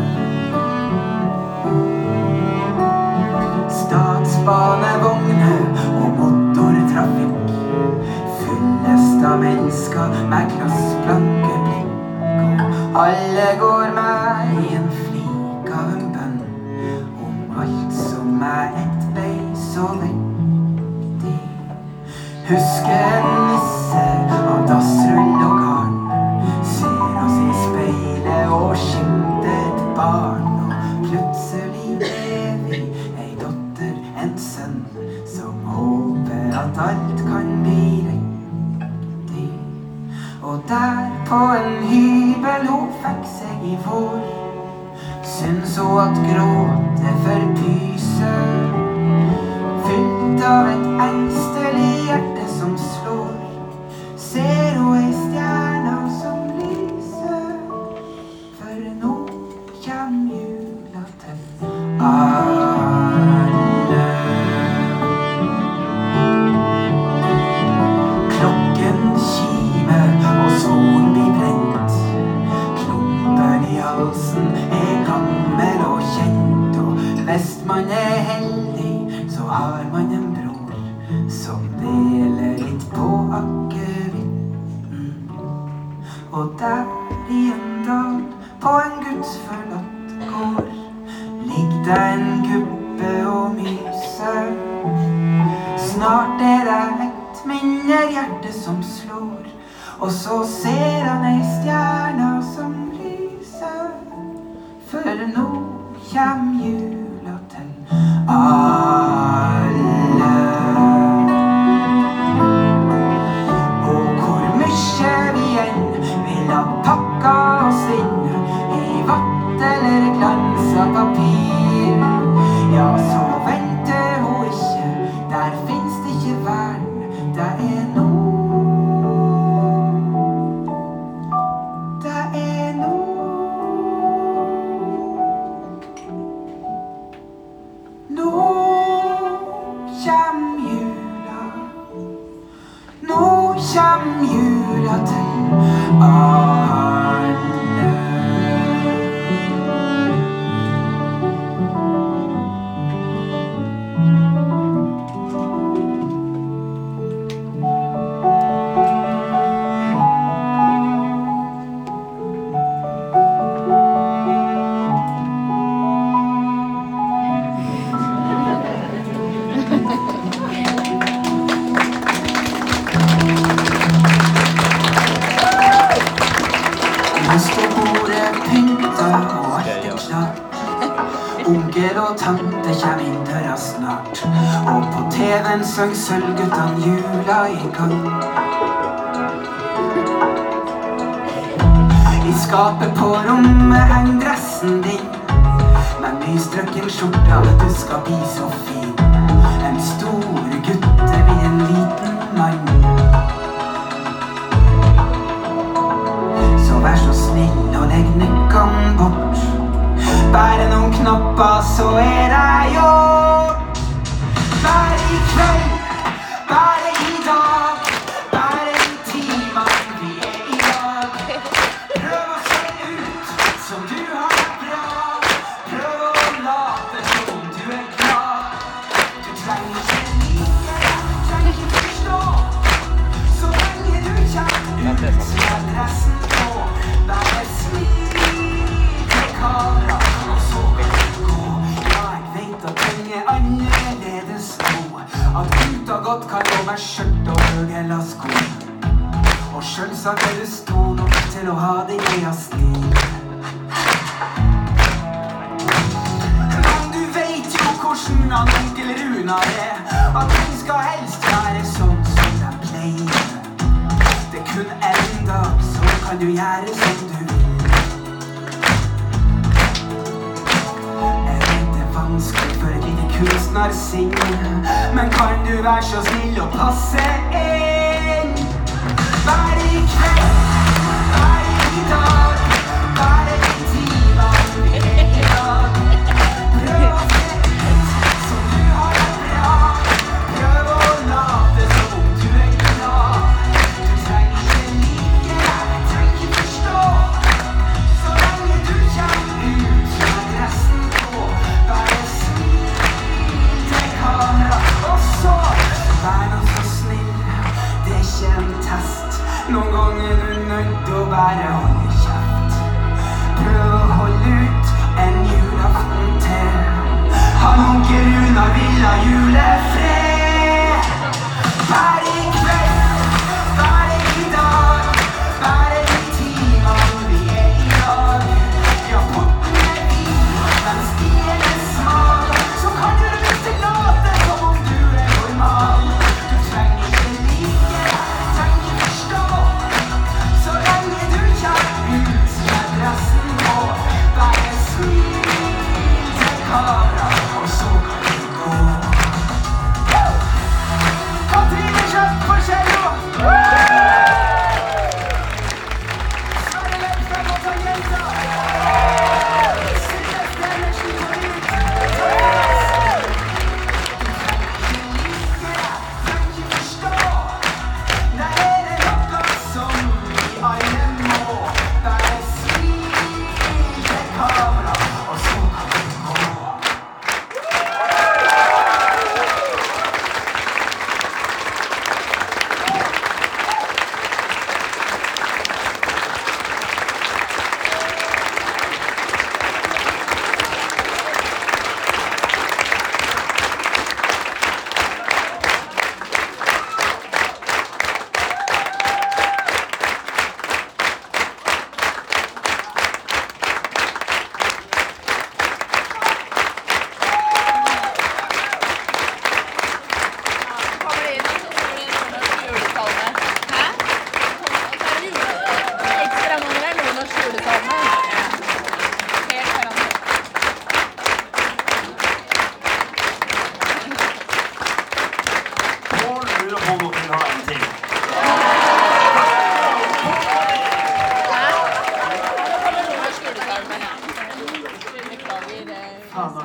Statsbanevogner og motortrafikk fyllest av mennesker med glassblanke blikk. Og alle går med i en flik av en bønn om alt som et beis og viktig. Husk en nisse av dassrull og garn, ser oss i speilet og skimter et barn. Og plutselig vi ei dotter, en sønn, som håper at alt kan bli riktig. Og der på en hybel hun fikk seg i vår, syns hun at gråte for pyser, fylt av et engstelig hjerte som slår. Ser hun ei stjerne som lyser, for nå kjem jula til alle. Klokken kimer og solen blir brent. Klumpen i halsen gammel og kjent. Og hvis man heldig, så har man en bror som deler litt på akevitten. Og der i en dal på en gudsforlatt gård ligger det en gubbe og myser. Snart det et mindre hjerte som slår, og så ser han ei stjerne som lyser. For nå kjem jula til alle. Og hvor mykje vi enn vil ha pakka oss inn i vatt eller glans av papir, ja, så venter hun kjem jula. Nå kjem jula til alle. Onkel og tante kjem inn døra snart, og på TV-en søng Sølvguttene jula i gang. I skapet på rommet henger dressen din, med nystrøkken skjorta, du skal bli så fin. En stor gutte blir en liten mann. Så vær så snill og legg nøkkene bort. Bare noen knapper, så det gjort. Bare i kveld, bare i dag, bare i timene vi i dag. Prøv å se ut som du har det bra. Prøv å late som om du glad. Du trenger ikke like det, du trenger ikke forstå. Så lenge du kjenner ut, så dressen på. Bare smil til kamera. Annerledes nå, at gutta godt kan gå med skjørt og høgela sko. Og selvsagt du stor nok til å ha det gøyest liv. Men du vet jo hvordan han onkel Runar at hun skal helst være sånn som de pleier. Det kun en dag, så kan du gjøre som du vil. Vanskelig for et lite kunstnersinn, men kan du være så snill å passe inn? Vær i kveld, vær i dag, vær i timene vi i dag. Prøv å se ut som du har det bra. Prøv å late som om du glad. Du trenger ikke like det, du trenger ikke forstå. Så lenge du kommer ut med dressen på. Bare smil til kamera, og så vær nå så snill. Det er ikke en test. Noen ganger er du nødt til å bare holde kjeft. Prøv å holde ut en julaften til. Han onkel Runar vil ha julefred. Vær i kveld, vær i dag, vær i timene vi i dag. Ja, porten vid, men stien smal. Så kan du visst late som om du normal. Du trenger ikke like det, du trenger ikke forstå. Så lenge du kommer ut med dressen på. Bare smil til kamera, og så kan du gå. Katrine Kjøtt for cello! Sverre Lepstad på tangenter! Silje Stenersen på lyd! Du trenger ikke forstå. Der er det noe som vi alle må. Bare smil til kamera, og så kan du gå.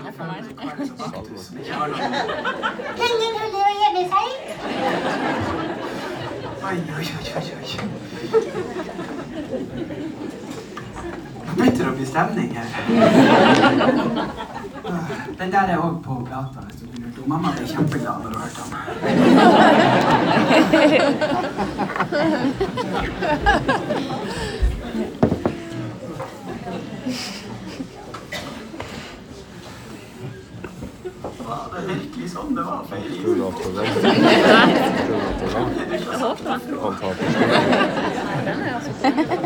samme for meg. Ingen huller å gjemme seg. Oi. Nå begynner det å bli stemning her. Den der er også på plata, hvis du lurte. Mamma ble kjempeglad når du hørte den. Var det virkelig sånn det var feil? Tror du at det var? Antakelig. Den er altså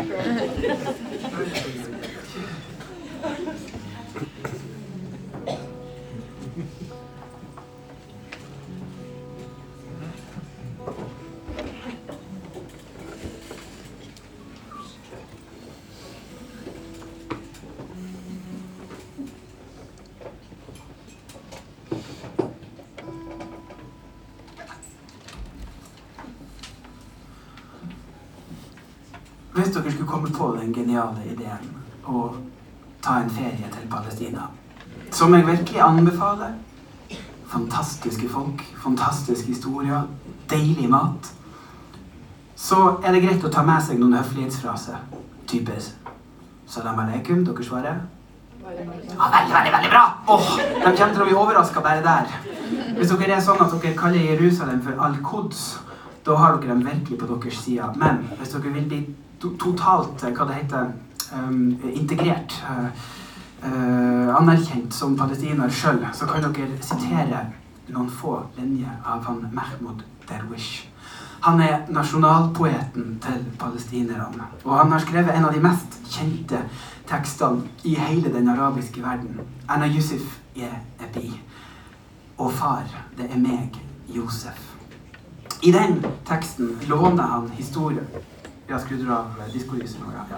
Hvis dere skulle komme på den geniale ideen å ta en ferie til Palestina, som jeg virkelig anbefaler, fantastiske folk, fantastiske historier, deilig mat, så er det greit å ta med seg noen høflighetsfraser. Typisk Salam alaikum, dere svarer? Ja, veldig bra! De kommer til å bli overrasket bare der. Hvis dere er sånn at dere kaller Jerusalem for Al-Quds, da har dere dem virkelig på deres side. Men hvis dere vil bli totalt, hva det heter, integrert, anerkjent som palestiner selv, så kan dere sitere noen få linjer av han Mahmoud Darwish. Han er nasjonalpoeten til palestinerne, og han har skrevet en av de mest kjente tekstene i hele den arabiske verden. Ana Yusuf er Ebi, og far, det er meg, Josef. I den teksten låner han historien. Jeg skrudde av diskolyset nå, ja.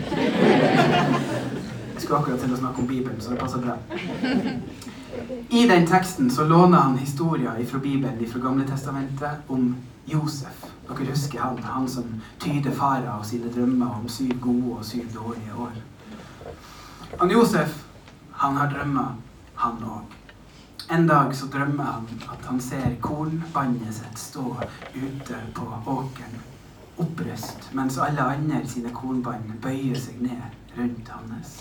Jeg skulle akkurat til å snakke om Bibelen, så det passer bra. I den teksten så låner han historier fra Bibelen, fra Gamle Testamentet, om Josef. Dere husker han som tyder fara og sine drømmer om 7 gode og 7 dårlige år. Han Josef, han har drømmer, han også. En dag så drømmer han at han ser kornbandet sitt stå ute på åkeren, opprøst, mens alle andre sine kornband bøyer seg ned rundt hans.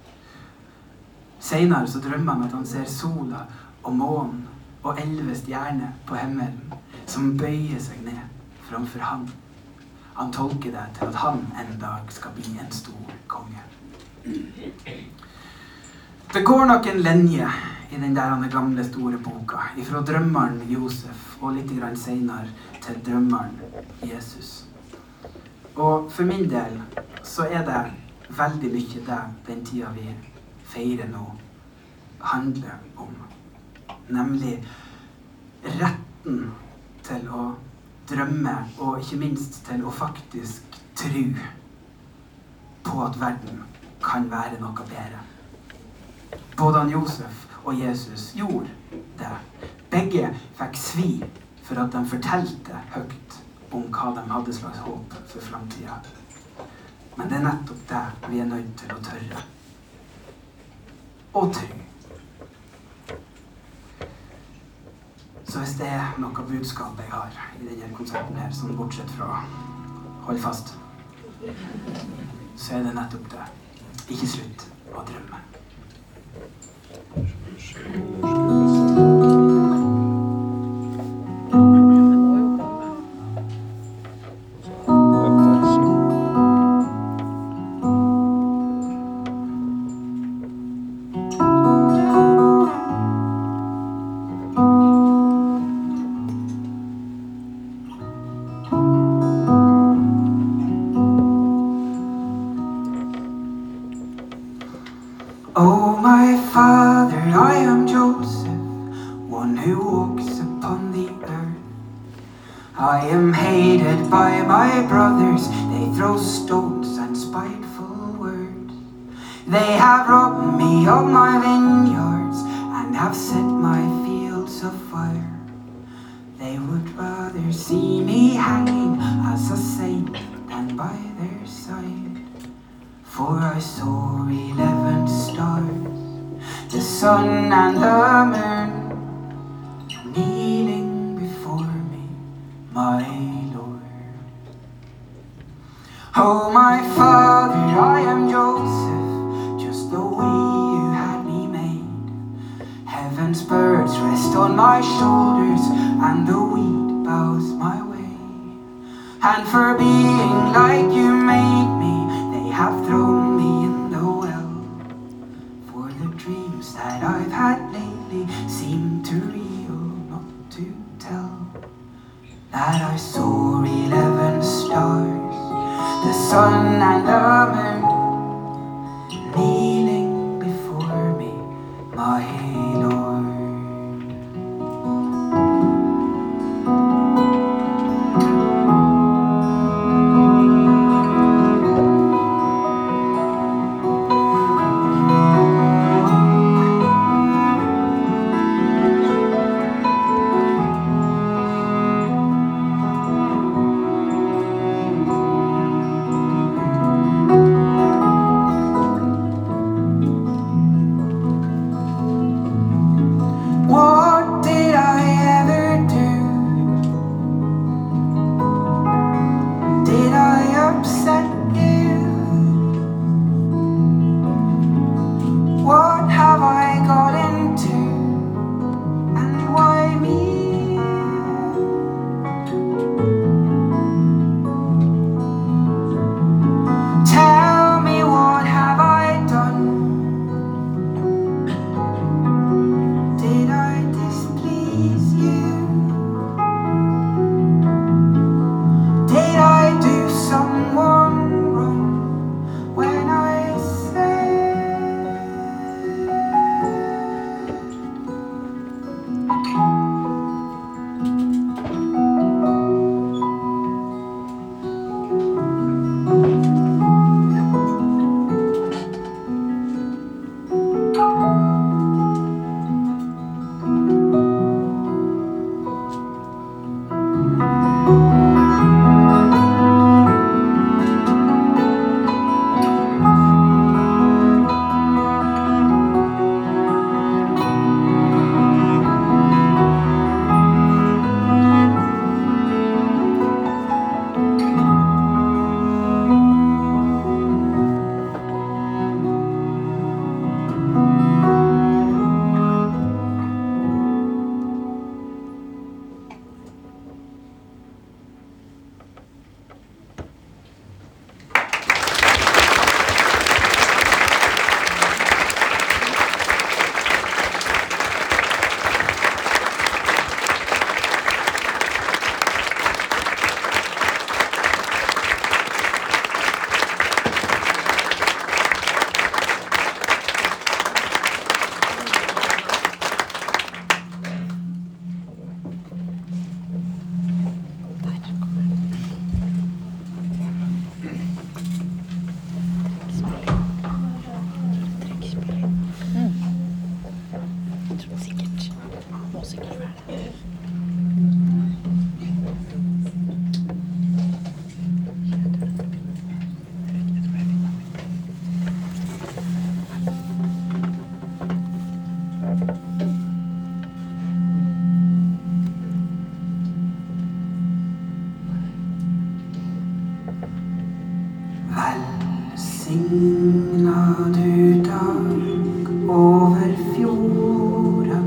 Senere så drømmer han at han ser sola og månen og 11 stjerner på himmelen som bøyer seg ned framfor han. Han tolker det til at han en dag skal bli en stor konge. Det går nok en linje i den der gamle store boka, ifra drømmeren Josef og litt grann senere til drømmeren Jesus. Og for min del så er det veldig mye det den tida vi feirer nå handler om. Nemlig retten til å drømme, og ikke minst til å faktisk tro på at verden kan være noe bedre. Både han Josef og Jesus gjorde det. Begge fikk svi for at de fortalte høyt om hva de hadde slags håp for fremtiden. Men det er nettopp det vi er nødt til å tørre. Og tro. Så hvis det er noe budskap jeg har i denne konserten her, som bortsett fra hold fast, så er det nettopp det. Ikke slutt å drømme. Oh, my Father, I am Joseph, one who walks upon the earth. I am hated by my brothers, they throw stones and spiteful words. They have robbed me of my vineyards and have set my fields afire. They would rather see me hanging as a saint than by their side. For I saw 11 stars the sun and the moon, kneeling before me, my Lord. Oh, my Father, I am Joseph, just the way you had me made. Heaven's birds rest on my shoulders, and the wheat bows my way. And for being like you made me, they have thrown me in the well. For the dreams that I've had lately seem too real not to tell. That I saw 11 stars, the sun and the moon, kneeling before me, my Lord. What did I ever do? Did I upset you? What have I got into? And why me? Tell me, what have I done? Did I displease you? Did I do someone wrong when I said Velsigna du dag over fjorden.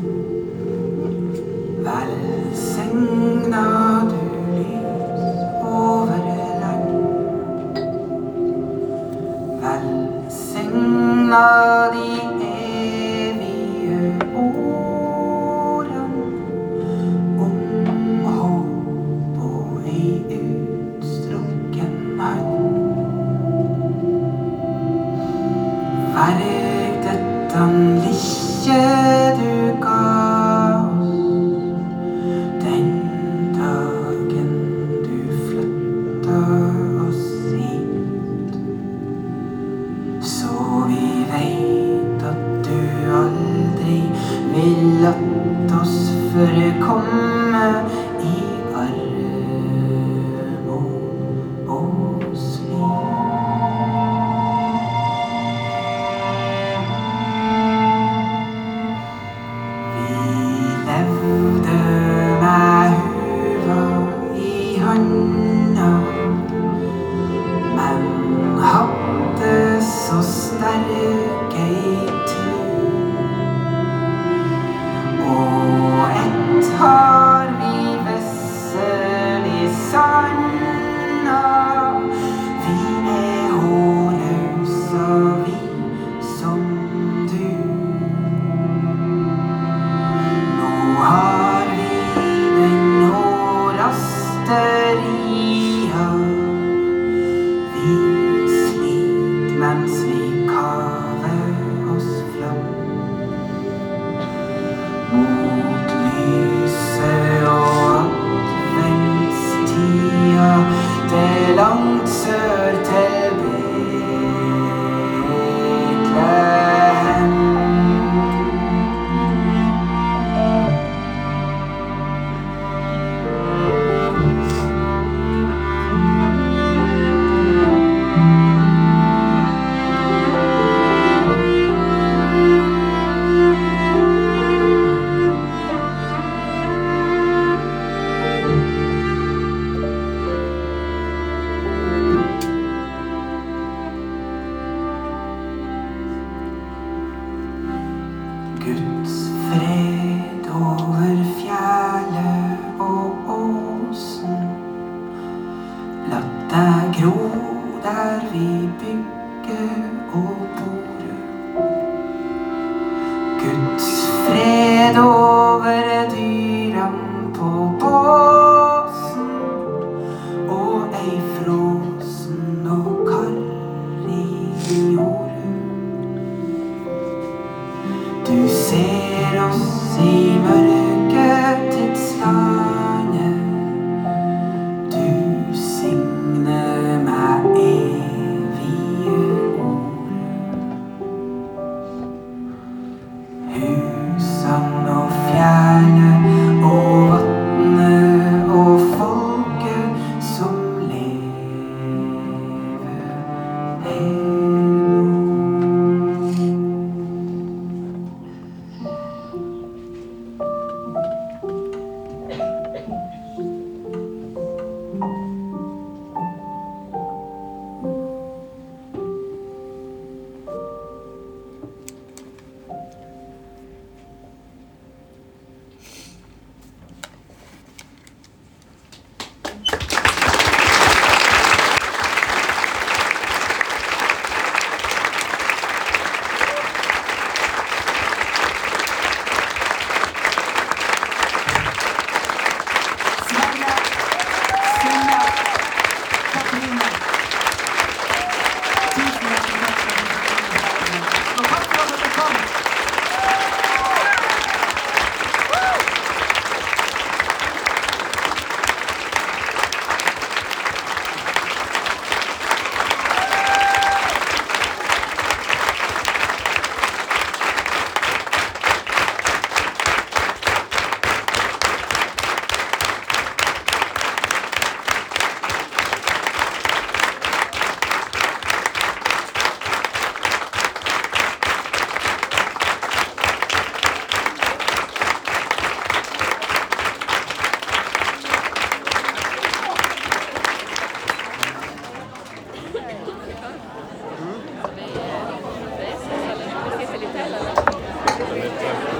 Velsigna du lys over land. Velsigna de evige årene om håp og i utstrukken hand. Verk dette lille du ga oss den dagen du flytta oss hit. Så vi vet at du aldri vil latt oss forekomme i armod og slit.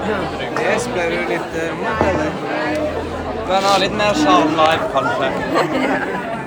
Det spiller du litt mot, eller? Du kan ha litt mer charm live, kanskje.